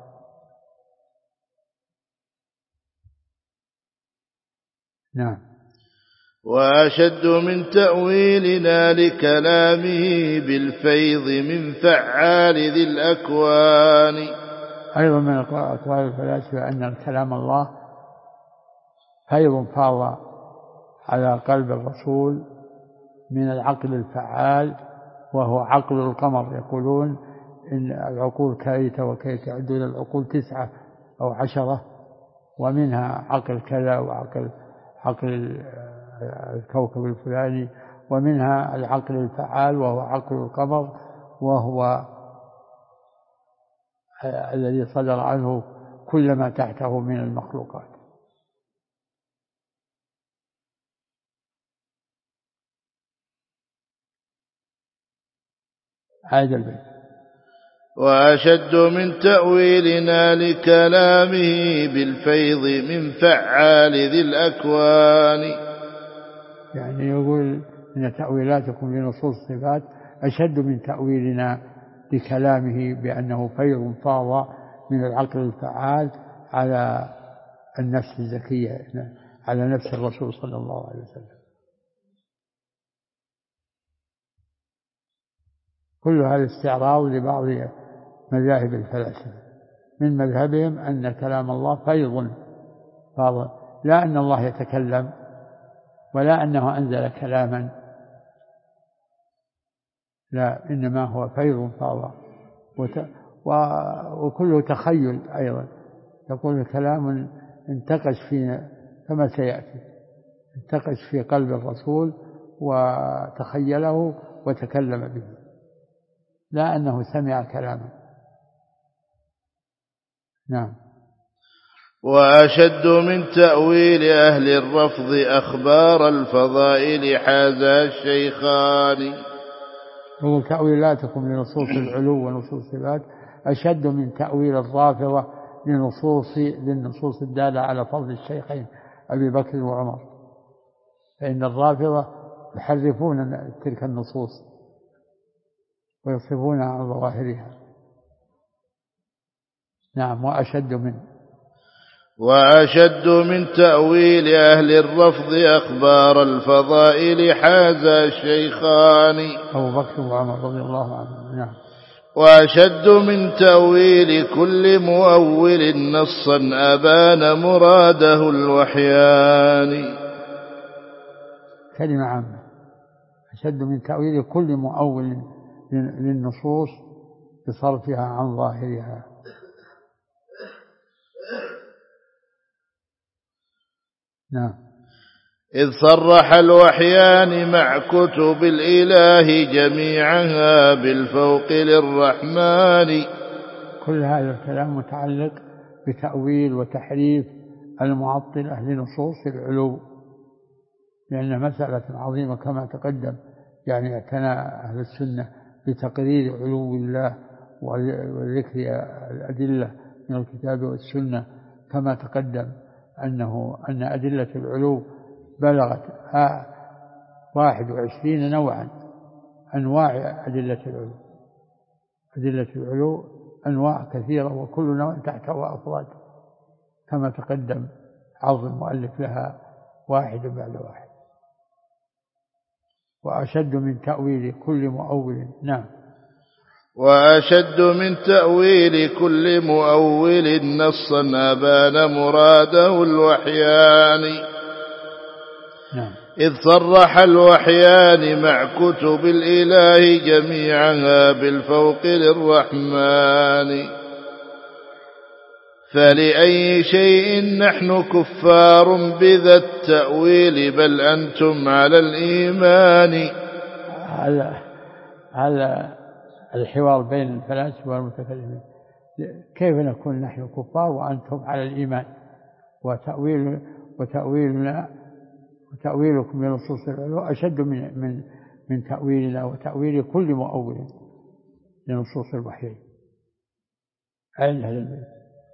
نعم. وأشد من تأويلنا لكلامه بالفيض من فعال ذي الأكوان. أيضا من أقوال الفلاسفة أن كلام الله فيض فاض على قلب الرسول من العقل الفعال، وهو عقل القمر. يقولون إن العقول كيت وكيت، يعدون العقول 9 أو 10، ومنها عقل كذا وعقل الكوكب الفلاني، ومنها العقل الفعال وهو عقل القمر، وهو الذي صدر عنه كل ما تحته من المخلوقات. هذا البيت. وأشد من تأويلنا لكلامه بالفيض من فعال ذي الأكوان. يعني يقول إن تأويلاتكم لنصوص الصفات أشد من تأويلنا لكلامه بأنه فيض فاض من العقل الفعال على النفس الزكية، على نفس الرسول صلى الله عليه وسلم. كل هذا استعراض لبعض مذاهب الفلاسفة. من مذهبهم أن كلام الله فيض فاض، لا أن الله يتكلم ولا أنه أنزل كلاما، لا، إنما هو فيض فاض، وكله تخيل أيضا. يقول كلام انتقش فينا كما سيأتي، انتقش في قلب الرسول وتخيله وتكلم به، لا أنه سمع كلاما. نعم. وأشد من تأويل أهل الرفض أخبار الفضائل حازا الشيخان. هو تأويلاتكم لنصوص العلو ونصوص الصفات أشد من تأويل الرافضة للنصوص الدالة على فضل الشيخين أبي بكر وعمر، فإن الرافضة يحرفون تلك النصوص ويصرفونها عن ظواهرها. نعم. وأشد من تأويل أهل الرفض أخبار الفضائل حازا الشيخان أبو بكر وعمر رضي الله عنهم. نعم. وأشد من تأويل كل مؤول نصا أبان مراده الوحيان. كلمة عامة. أشد من تأويل كل مؤول للنصوص بصرفها عن ظاهرها. نعم. إذ صرح الوحيان مع كتب الإله جميعها بالفوق للرحمن. كل هذا الكلام متعلق بتأويل وتحريف المعطلة لنصوص العلو، لأن مسألة عظيمة كما تقدم. يعني اعتنى أهل السنة بتقرير علو الله وذكر الأدلة من الكتاب والسنة، كما تقدم أن أدلة العلو بلغت 21 نوعا، أنواع أدلة العلو. أدلة العلو أنواع كثيرة، وكل نوع تحته أفراد كما تقدم، عرض المؤلف لها واحد بعد واحد. وأشد من تأويل كل مؤول. نعم. وأشد من تأويل كل مؤول نصا أبان مراده الوحيان إذ صرح الوحيان مع كتب الإله جميعها بالفوق للرحمن فلأي شيء نحن كفار بذا التأويل بل أنتم على الإيمان. هذا الحوار بين الفلاسفة والمتكلمين. كيف نكون نحن كفار وأنتم على الإيمان؟ وتأويلكم لنصوص العلو أشد من تأويلنا وتأويل كل مؤول لنصوص الوحي. أين أهل البيت؟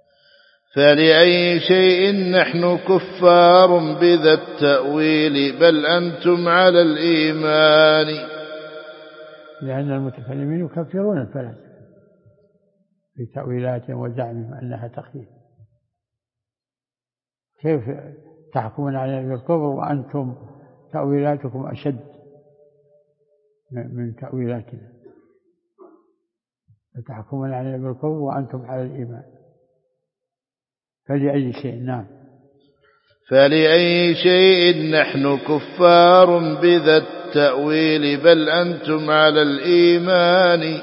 فلأي شيء نحن كفار بذا التأويل بل أنتم على الإيمان. لأن المتكلمين يكفرون الفلاسفة في تأويلاتهم وزعمهم أنها تخيل. كيف تحكمون علينا بالكفر وأنتم تأويلاتكم أشد من تأويلاتنا؟ تحكمون علينا بالكفر وأنتم على الإيمان. فلأي شيء؟ نعم. فلأي شيء نحن كفار بذا التأويل بل أنتم على الإيمان.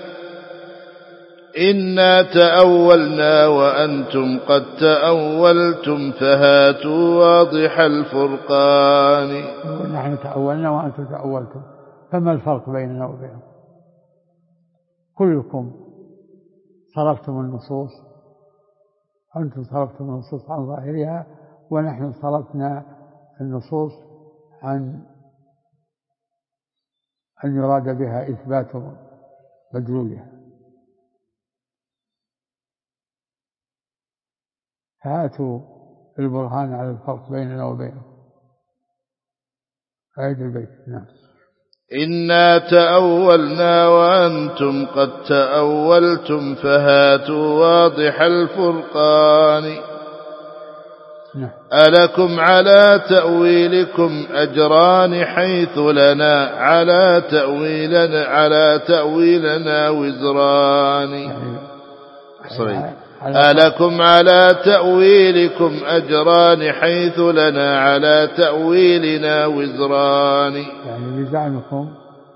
إنا تأولنا وأنتم قد تأولتم فهاتوا واضح الفرقان. نحن تأولنا وأنتم تأولتم، فما الفرق بيننا وبينكم؟ كلكم صرفتم النصوص، أنتم صرفتم النصوص عن ظاهرها ونحن صرفنا النصوص عن أن يراد بها إثبات مدلولها. فهاتوا البرهان على الفرق بيننا وبينكم. آية البيت. نعم. إنا تأولنا وأنتم قد تأولتم فهاتوا واضح الفرقان. ألكم على تأويلكم أجران حيث لنا على تأويلنا وزران. ألكم على تأويلكم أجران حيث لنا على تأويلنا وزران. يعني بزعمكم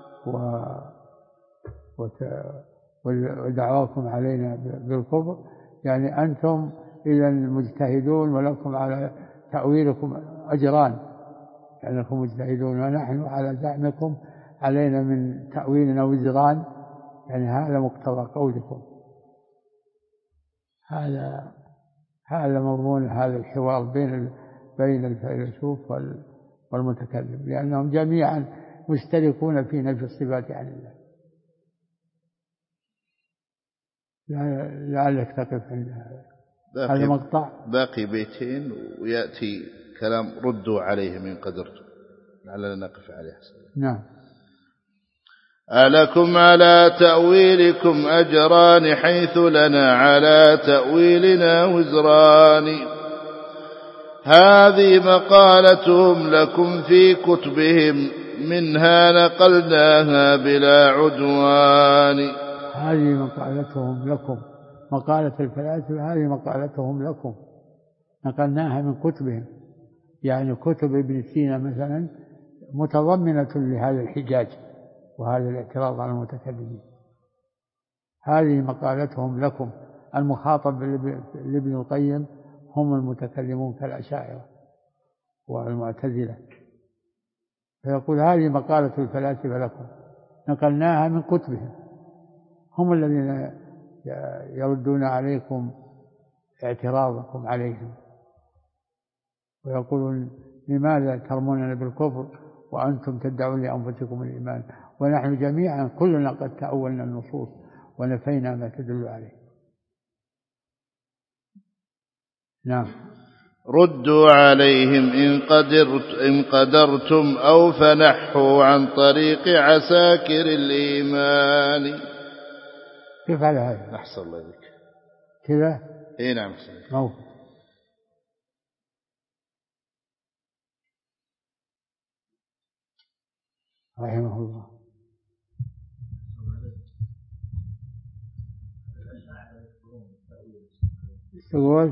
ودعواكم علينا بالكفر، يعني أنتم إذا مجتهدون ولكم على تأويلكم أجران، لأنكم مجتهدون، ونحن على زعمكم علينا من تأويلنا وزران. يعني هذا مقتضى قولكم. هذا مضمون هذا الحوار بين الفيلسوف والمتكلم، لأنهم جميعا مشتركون في نفي الصفات عن الله. لعلك تقف عند هذا مقطع. باقي بيتين ويأتي كلام ردوا عليه من قدرتم، لعلنا نقف عليه. نعم. ألكم على تأويلكم أجران حيث لنا على تأويلنا وزران. هذه مقالتهم لكم في كتبهم منها نقلناها بلا عدوان. هذه مقالتهم لكم، مقالة الفلاسفة هذه مقالتهم لكم نقلناها من كتبهم. يعني كتب ابن سينا مثلا متضمنة لهذا الحجاج وهذا الاعتراض على المتكلمين. هذه مقالتهم لكم. المخاطب لابن القيم هم المتكلمون كالأشاعرة والمعتزلة. فيقول هذه مقالة الفلاسفة لكم نقلناها من كتبهم، هم الذين يردون عليكم اعتراضكم عليهم ويقولون لماذا ترموننا بالكفر وأنتم تدعون لأنفسكم الإيمان ونحن جميعا كلنا قد تأولنا النصوص ونفينا ما تدل عليه. نعم. ردوا عليهم إن قدرتم أو فنحوا عن طريق عساكر الإيمان. كيف على هذا؟ أحسن الله بك كذا. إيه نعم. رحمه الله. تقول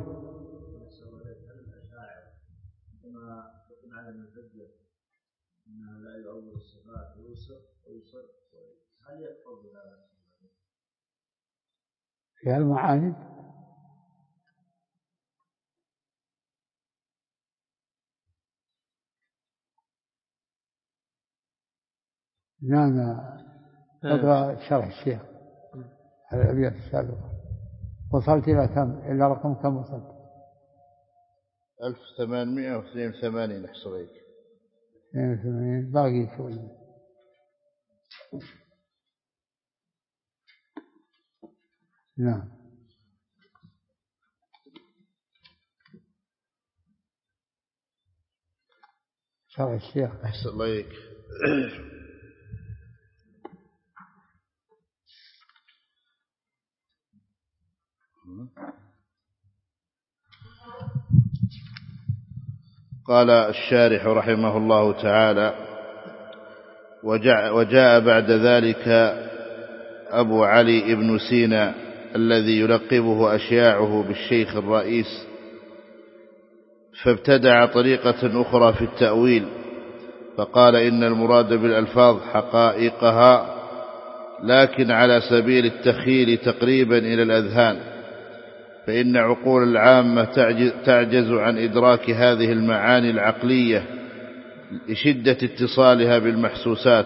في المعاند نعم. اقرأ شرح الشيخ الأبيات السابقة. وصلت إلى كم؟ إلى رقم كم وصلت؟ 1882 أحصريك. 82 باقي شوية. نعم. شرح الشيخ أحسن الله إليك. قال الشارح رحمه الله تعالى: وجاء بعد ذلك أبو علي ابن سينا الذي يلقبه أشياعه بالشيخ الرئيس، فابتدع طريقة أخرى في التأويل، فقال إن المراد بالألفاظ حقائقها، لكن على سبيل التخيل تقريبا إلى الأذهان، فإن عقول العامة تعجز عن إدراك هذه المعاني العقلية لشدة اتصالها بالمحسوسات،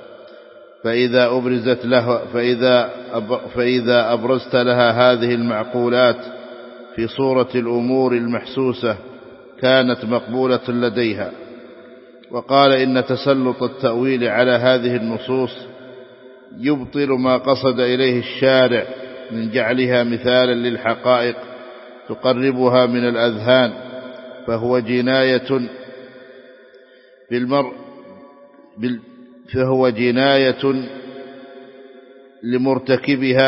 فإذا أبرزت لها هذه المعقولات في صورة الأمور المحسوسة كانت مقبولة لديها. وقال إن تسلط التأويل على هذه النصوص يبطل ما قصد إليه الشارع من جعلها مثالا للحقائق تقربها من الأذهان، فهو جناية لمرتكبها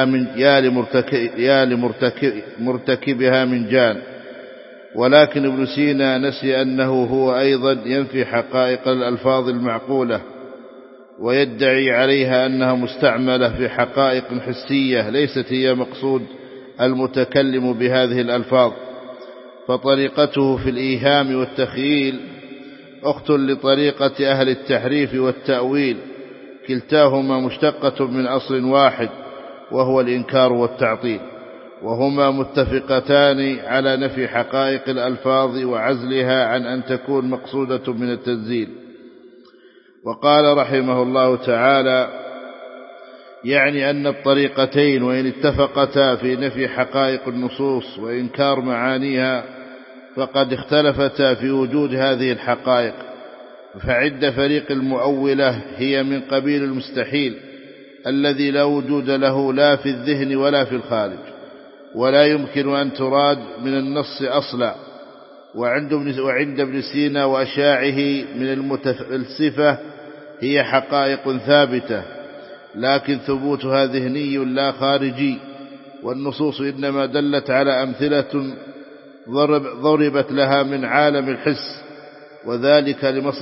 من جان. ولكن ابن سينا نسي أنه هو أيضا ينفي حقائق الألفاظ المعقولة ويدعي عليها أنها مستعملة في حقائق حسية ليست هي مقصود المتكلم بهذه الألفاظ، فطريقته في الإيهام والتخييل أخت لطريقة أهل التحريف والتأويل، كلتاهما مشتقة من أصل واحد وهو الإنكار والتعطيل، وهما متفقتان على نفي حقائق الألفاظ وعزلها عن أن تكون مقصودة من التنزيل. وقال رحمه الله تعالى: يعني أن الطريقتين وإن اتفقتا في نفي حقائق النصوص وإنكار معانيها فقد اختلفتا في وجود هذه الحقائق، فعند فريق المؤولة هي من قبيل المستحيل الذي لا وجود له لا في الذهن ولا في الخارج، ولا يمكن أن تراد من النص أصلا. وعند ابن سينا وأشاعه من المتفلسفة هي حقائق ثابتة، لكن ثبوتها ذهني لا خارجي، والنصوص إنما دلت على أمثلة ضربت لها من عالم الحس، وذلك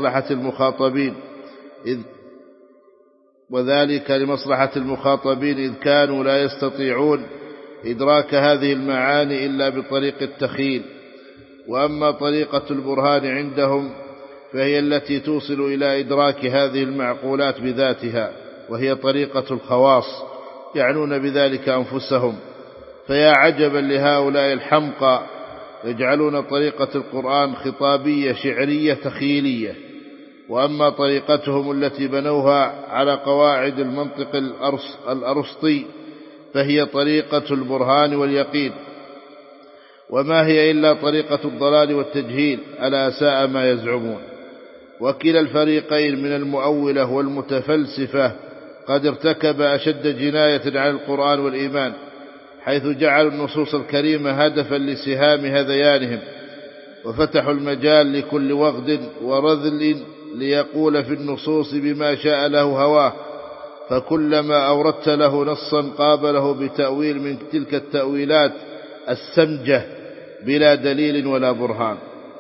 لمصلحة المخاطبين إذ كانوا لا يستطيعون إدراك هذه المعاني إلا بطريق التخيل. وأما طريقة البرهان عندهم فهي التي توصل إلى إدراك هذه المعقولات بذاتها، وهي طريقة الخواص، يعنون بذلك أنفسهم. فيا عجبا لهؤلاء الحمقى يجعلون طريقة القرآن خطابية شعرية تخيلية. وأما طريقتهم التي بنوها على قواعد المنطق الأرسطي فهي طريقة البرهان واليقين، وما هي إلا طريقة الضلال والتجهيل، ألا ساء ما يزعمون. وكلا الفريقين من المؤولة والمتفلسفة قد ارتكب أشد جناية على القرآن والإيمان، حيث جعلوا النصوص الكريمة هدفا لسهام هذيانهم، وفتحوا المجال لكل وغد ورذل ليقول في النصوص بما شاء له هواه، فكلما أوردت له نصا قابله بتأويل من تلك التأويلات السمجة بلا دليل ولا برهان.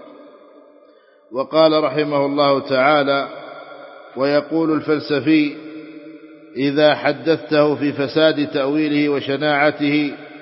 وقال رحمه الله تعالى: ويقول الفلسفي: إذا حدثته في فساد تأويله وشناعته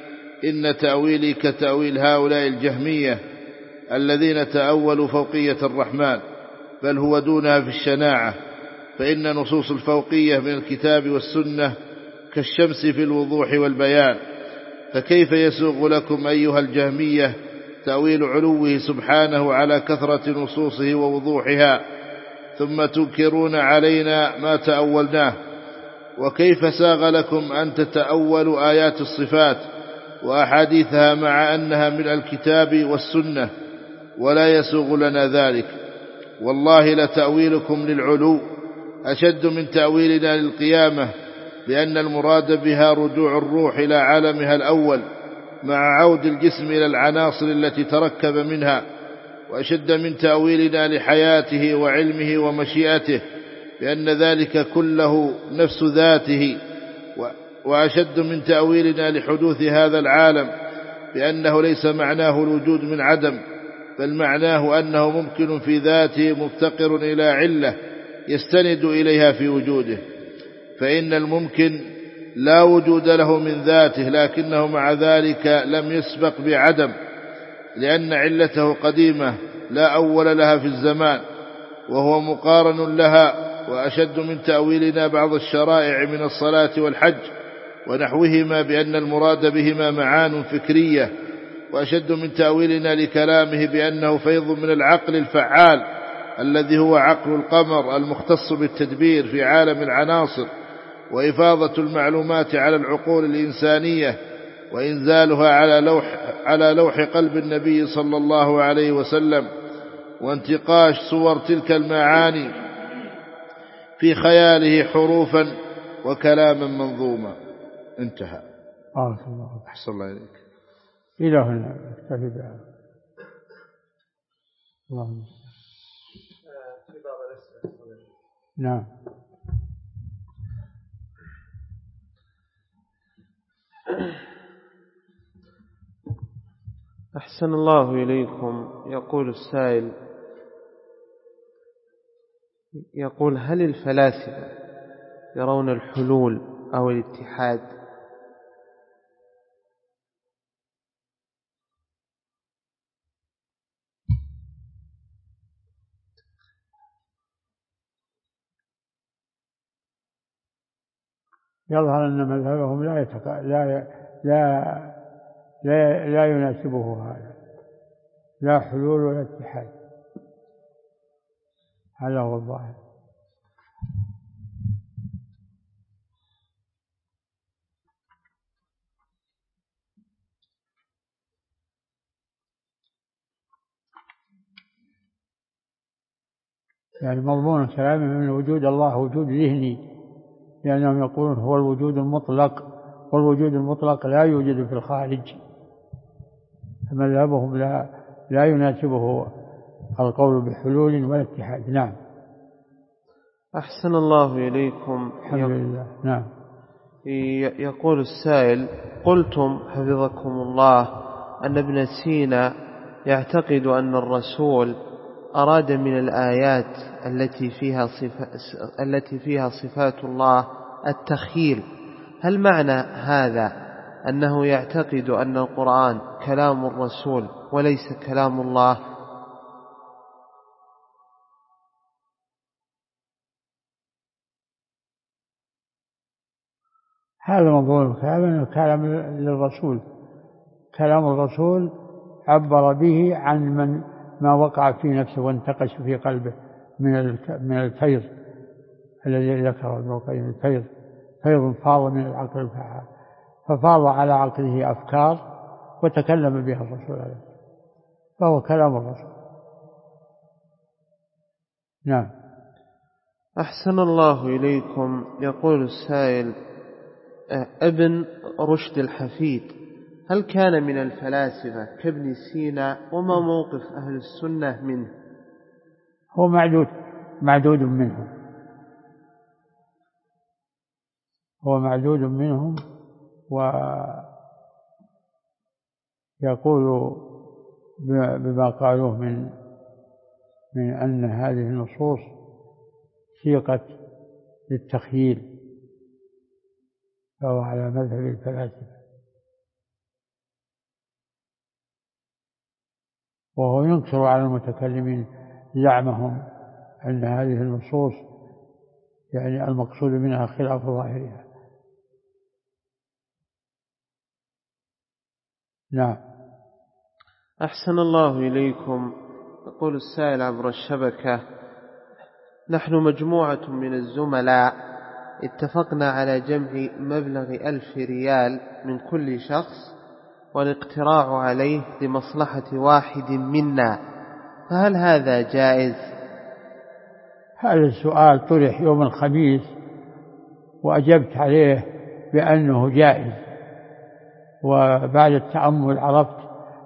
إن تأويلي كتأويل هؤلاء الجهمية الذين تأولوا فوقية الرحمن، بل هو دونها في الشناعة، فإن نصوص الفوقية من الكتاب والسنة كالشمس في الوضوح والبيان، فكيف يسوغ لكم أيها الجهمية تأويل علوه سبحانه على كثرة نصوصه ووضوحها، ثم تنكرون علينا ما تأولناه؟ وكيف ساغ لكم أن تتأولوا آيات الصفات وأحاديثها مع أنها من الكتاب والسنة ولا يسوغ لنا ذلك؟ والله لتأويلكم للعلو أشد من تأويلنا للقيامة، لأن المراد بها رجوع الروح إلى عالمها الأول مع عود الجسم إلى العناصر التي تركب منها، وأشد من تأويلنا لحياته وعلمه ومشيئته، لأن ذلك كله نفس ذاته، وأشد من تأويلنا لحدوث هذا العالم، لأنه ليس معناه الوجود من عدم، بل معناه أنه ممكن في ذاته مفتقر إلى علة يستند إليها في وجوده، فإن الممكن لا وجود له من ذاته، لكنه مع ذلك لم يسبق بعدم، لأن علته قديمة لا أول لها في الزمان، وهو مقارن لها. وأشد من تأويلنا بعض الشرائع من الصلاة والحج ونحوهما بأن المراد بهما معان فكرية، وأشد من تأويلنا لكلامه بأنه فيض من العقل الفعال الذي هو عقل القمر المختص بالتدبير في عالم العناصر، وإفاضة المعلومات على العقول الإنسانية، وإنزالها على لوح قلب النبي صلى الله عليه وسلم، وانتقاش صور تلك المعاني في خياله حروفا وكلاما منظوما. انتهى. أحسن الله إليك. إلى هنا اكتفي بها. اللهم نعم. أحسن الله إليكم. يقول السائل، يقول: هل الفلاسفة يرون الحلول أو الاتحاد؟ يظهر أن مذهبهم لا يناسبه هذا، لا حلول ولا اتحاد، هذا هو الظاهر. يعني مضمون كلامهم من وجود الله وجود ذهني، لأنهم يقولون هو الوجود المطلق، والوجود المطلق لا يوجد في الخارج، فمذهبهم لا يناسبه القول بحلول ولا اتحاد. نعم. أحسن الله إليكم. الحمد لله. نعم. يقول السائل: قلتم حفظكم الله أن ابن سينا يعتقد أن الرسول أراد من الآيات التي فيها صفات الله التخييل، هل معنى هذا أنه يعتقد أن القرآن كلام الرسول وليس كلام الله؟ هذا مضمون الكلام، كلام للرسول، كلام الرسول عبر به عن ما وقع في نفسه وانتقش في قلبه من الفيض الذي ذكره ابن القيم، الفيض فيض فاض من العقل الفعال، ففاض على عقله أفكار وتكلم بها الرسول عليه، فهو كلام الرسول. نعم. أحسن الله إليكم. يقول السائل: ابن رشد الحفيد هل كان من الفلاسفة كابن سينا؟ وما موقف أهل السنة منه؟ هو معدود منهم، هو معدود منهم، ويقول بما قالوه من أن هذه النصوص سيقت للتخييل، فهو على مذهب الفلاسفة. وهو ينكر على المتكلمين زعمهم أن هذه النصوص يعني المقصود منها خلاف ظاهرها. نعم. أحسن الله إليكم. يقول السائل عبر الشبكة: نحن مجموعة من الزملاء اتفقنا على جمع مبلغ 1000 ريال من كل شخص والاقتراع عليه لمصلحة واحد منا، فهل هذا جائز؟ هذا السؤال طرح يوم الخميس وأجبت عليه بأنه جائز، وبعد التأمل عرفت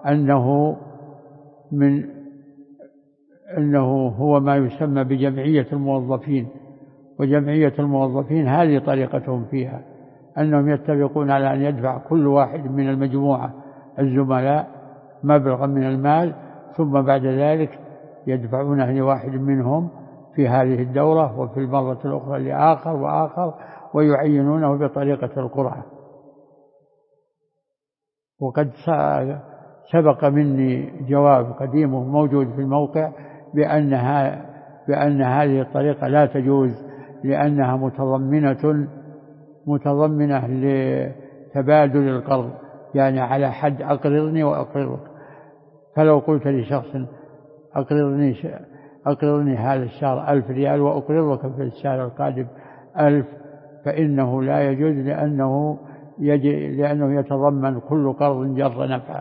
أنه هو ما يسمى بجمعية الموظفين، وجمعية الموظفين هذه طريقتهم فيها أنهم يتفقون على أن يدفع كل واحد من المجموعة الزملاء مبلغا من المال، ثم بعد ذلك يدفعونه لواحد منهم في هذه الدورة وفي المرة الأخرى لآخر وآخر، ويعينونه بطريقة القرعة. وقد سبق مني جواب قديم موجود في الموقع بأن هذه الطريقة لا تجوز، لأنها متضمنة لتبادل القرض، يعني على حد أقرضني وأقرضك. فلو قلت لشخص أقرضني هذا الشهر 1000 ريال وأقرضك في الشهر القادم 1000، فإنه لا يجوز، لأنه يتضمن كل قرض جر نفعا،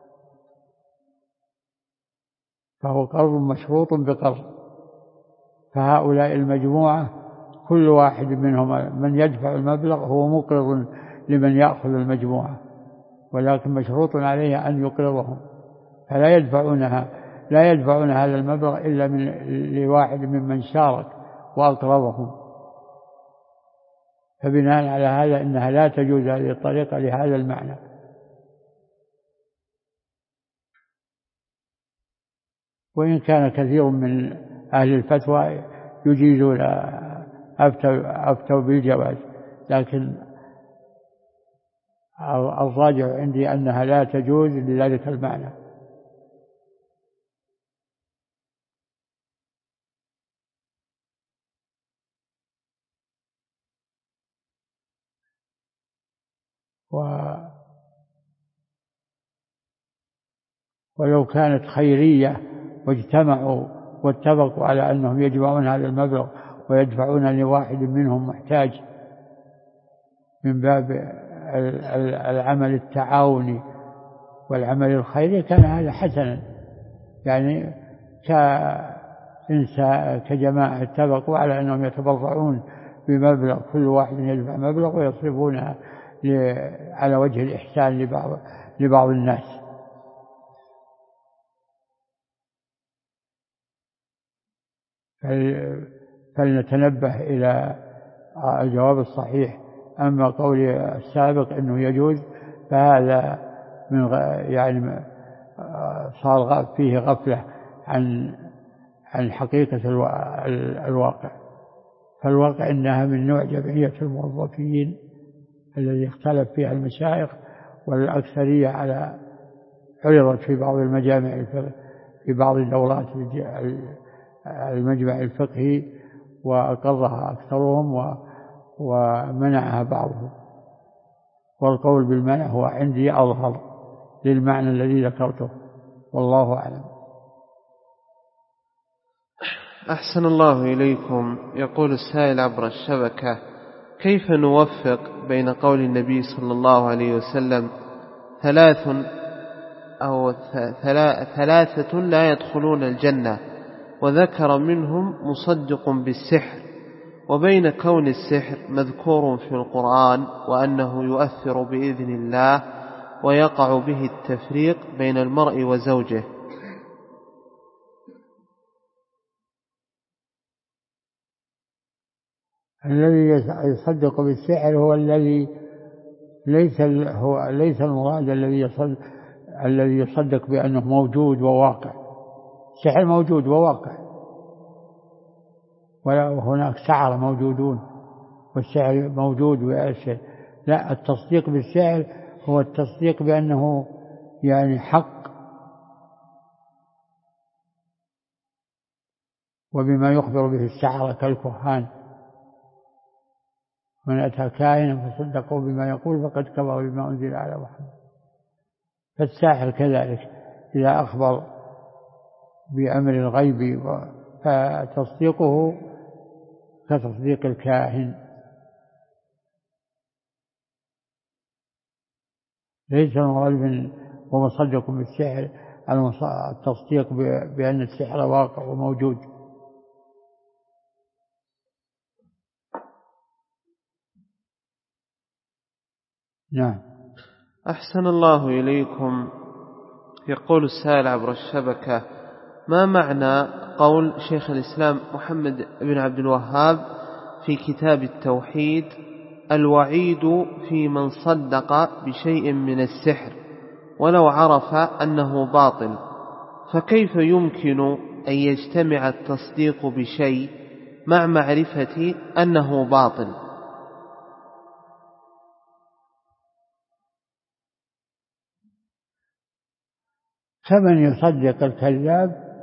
فهو قرض مشروط بقرض. فهؤلاء المجموعة كل واحد منهم من يدفع المبلغ هو مقرض لمن يأخذ المجموعة، ولكن مشروط عليه أن يقرضهم، فلا يدفعون هذا المبلغ إلا لواحد ممن شارك وأقرضهم. فبناء على هذا إنها لا تجوز هذه الطريقة لهذا المعنى. وإن كان كثير من أهل الفتوى يجيزون أفتوا بالجواز، لكن الراجع عندي أنها لا تجوز لذلك المعنى. ولو كانت خيرية واجتمعوا واتفقوا على أنهم يجمعون هذا المبلغ ويدفعون لواحد منهم محتاج من باب العمل التعاوني والعمل الخيري، كان هذا حسنا. يعني كجماعة اتفقوا على أنهم يتبرعون بمبلغ، كل واحد يدفع مبلغ ويصرفونها على وجه الإحسان لبعض الناس. فلنتنبه إلى الجواب الصحيح. أما قولي السابق أنه يجوز فهذا يعني صار فيه غفلة عن حقيقة الواقع. فالواقع إنها من نوع جمعية الموظفين الذي اختلف فيها المشايخ، والأكثرية عرضت في بعض المجامع في بعض الدورات المجمع الفقهي، وأقرها أكثرهم ومنعها بعضهم. والقول بالمنع هو عندي أظهر للمعنى الذي ذكرته، والله أعلم. أحسن الله إليكم. يقول السائل عبر الشبكة: كيف نوفق بين قول النبي صلى الله عليه وسلم ثلاثة لا يدخلون الجنة، وذكر منهم مصدق بالسحر، وبين كون السحر مذكور في القرآن وأنه يؤثر بإذن الله ويقع به التفريق بين المرء وزوجه؟ الذي يصدق بالسحر هو الذي ليس المراد الذي يصدق بأنه موجود وواقع. السحر موجود وواقع، وهناك سحرة موجودون والسحر موجود وأشياء. لا، التصديق بالسحر هو التصديق بأنه يعني حق وبما يخبر به السحرة كالكهان، من أتى كاهنا فصدقوا بما يقول فقد كفر بما أنزل على محمد. فالساحر كذلك إذا أخبر بأمر الغيب فتصديقه كتصديق الكاهن. ليس المراد ومصدق بالسحر التصديق بأن السحر واقع وموجود. نعم. أحسن الله إليكم. يقول السائل عبر الشبكة: ما معنى قول شيخ الإسلام محمد بن عبد الوهاب في كتاب التوحيد: الوعيد في من صدق بشيء من السحر ولو عرف أنه باطل، فكيف يمكن أن يجتمع التصديق بشيء مع معرفة أنه باطل؟ فمن يصدق الكذاب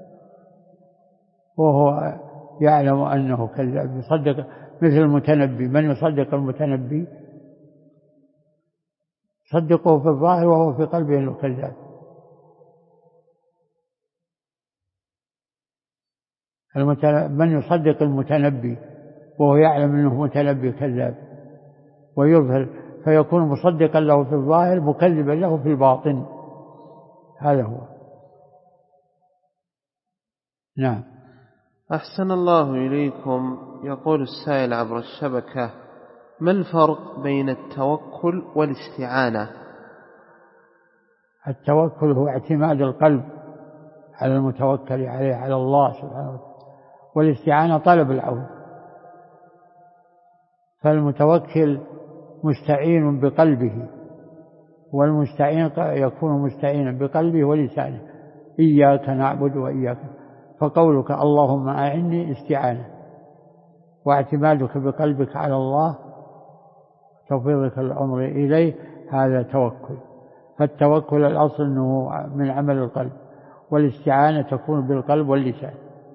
وهو يعلم أنه كذاب يصدق، مثل المتنبي، من يصدق المتنبي صدقه في الظاهر وهو في قلبه أنه كذاب. من يصدق المتنبي وهو يعلم أنه متنبي كذاب ويظهر، فيكون مصدقا له في الظاهر مكذبا له في الباطن. هذا هو. نعم. أحسن الله إليكم. يقول السائل عبر الشبكة: ما الفرق بين التوكل والاستعانة؟ التوكل هو اعتماد القلب على المتوكل عليه، على الله سبحانه وتعالى، والاستعانة طلب العون. فالمتوكل مستعين بقلبه، والمستعين يكون مستعينا بقلبه ولسانه. إياك نعبد وإياك، فقولك اللهم أعني استعانة، واعتمادك بقلبك على الله توفيضك الأمر إليه هذا توكل. فالتوكل الأصل أنه من عمل القلب، والاستعانة تكون بالقلب واللسان.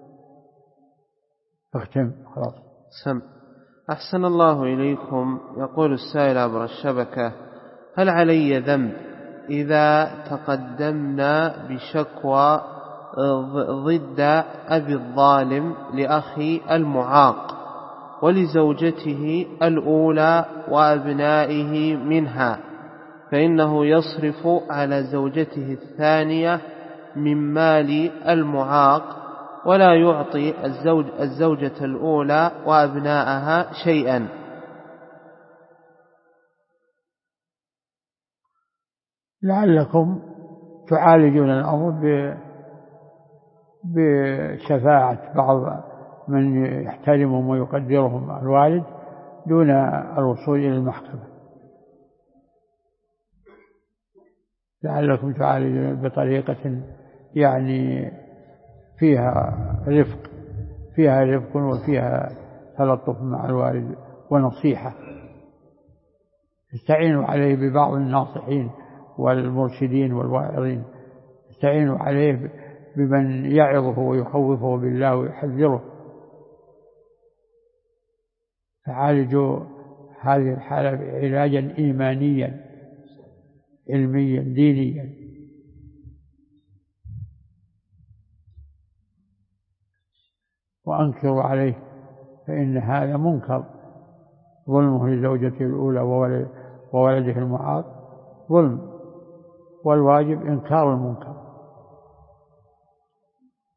اختم خلاص. سم. أحسن الله إليكم. يقول السائل عبر الشبكة: هل علي ذنب إذا تقدمنا بشكوى ضد أبي الظالم لأخي المعاق ولزوجته الأولى وأبنائه منها، فإنه يصرف على زوجته الثانية من مال المعاق ولا يعطي الزوجة الأولى وأبنائها شيئا؟ لعلكم تعالجون الأمر بشفاعة بعض من يحترمهم ويقدرهم الوالد دون الوصول إلى المحكمة. لعلكم تعالجون بطريقة يعني فيها رفق وفيها تلطف مع الوالد ونصيحة. استعينوا عليه ببعض الناصحين والمرشدين والواعظين، استعينوا عليه بمن يعظه ويخوفه بالله ويحذره، فعالجوا هذه الحالة علاجا إيمانيا علميا دينيا. وأنكروا عليه، فإن هذا منكر، ظلمه لزوجته الأولى وولده المعاق ظلم، والواجب إنكار المنكر.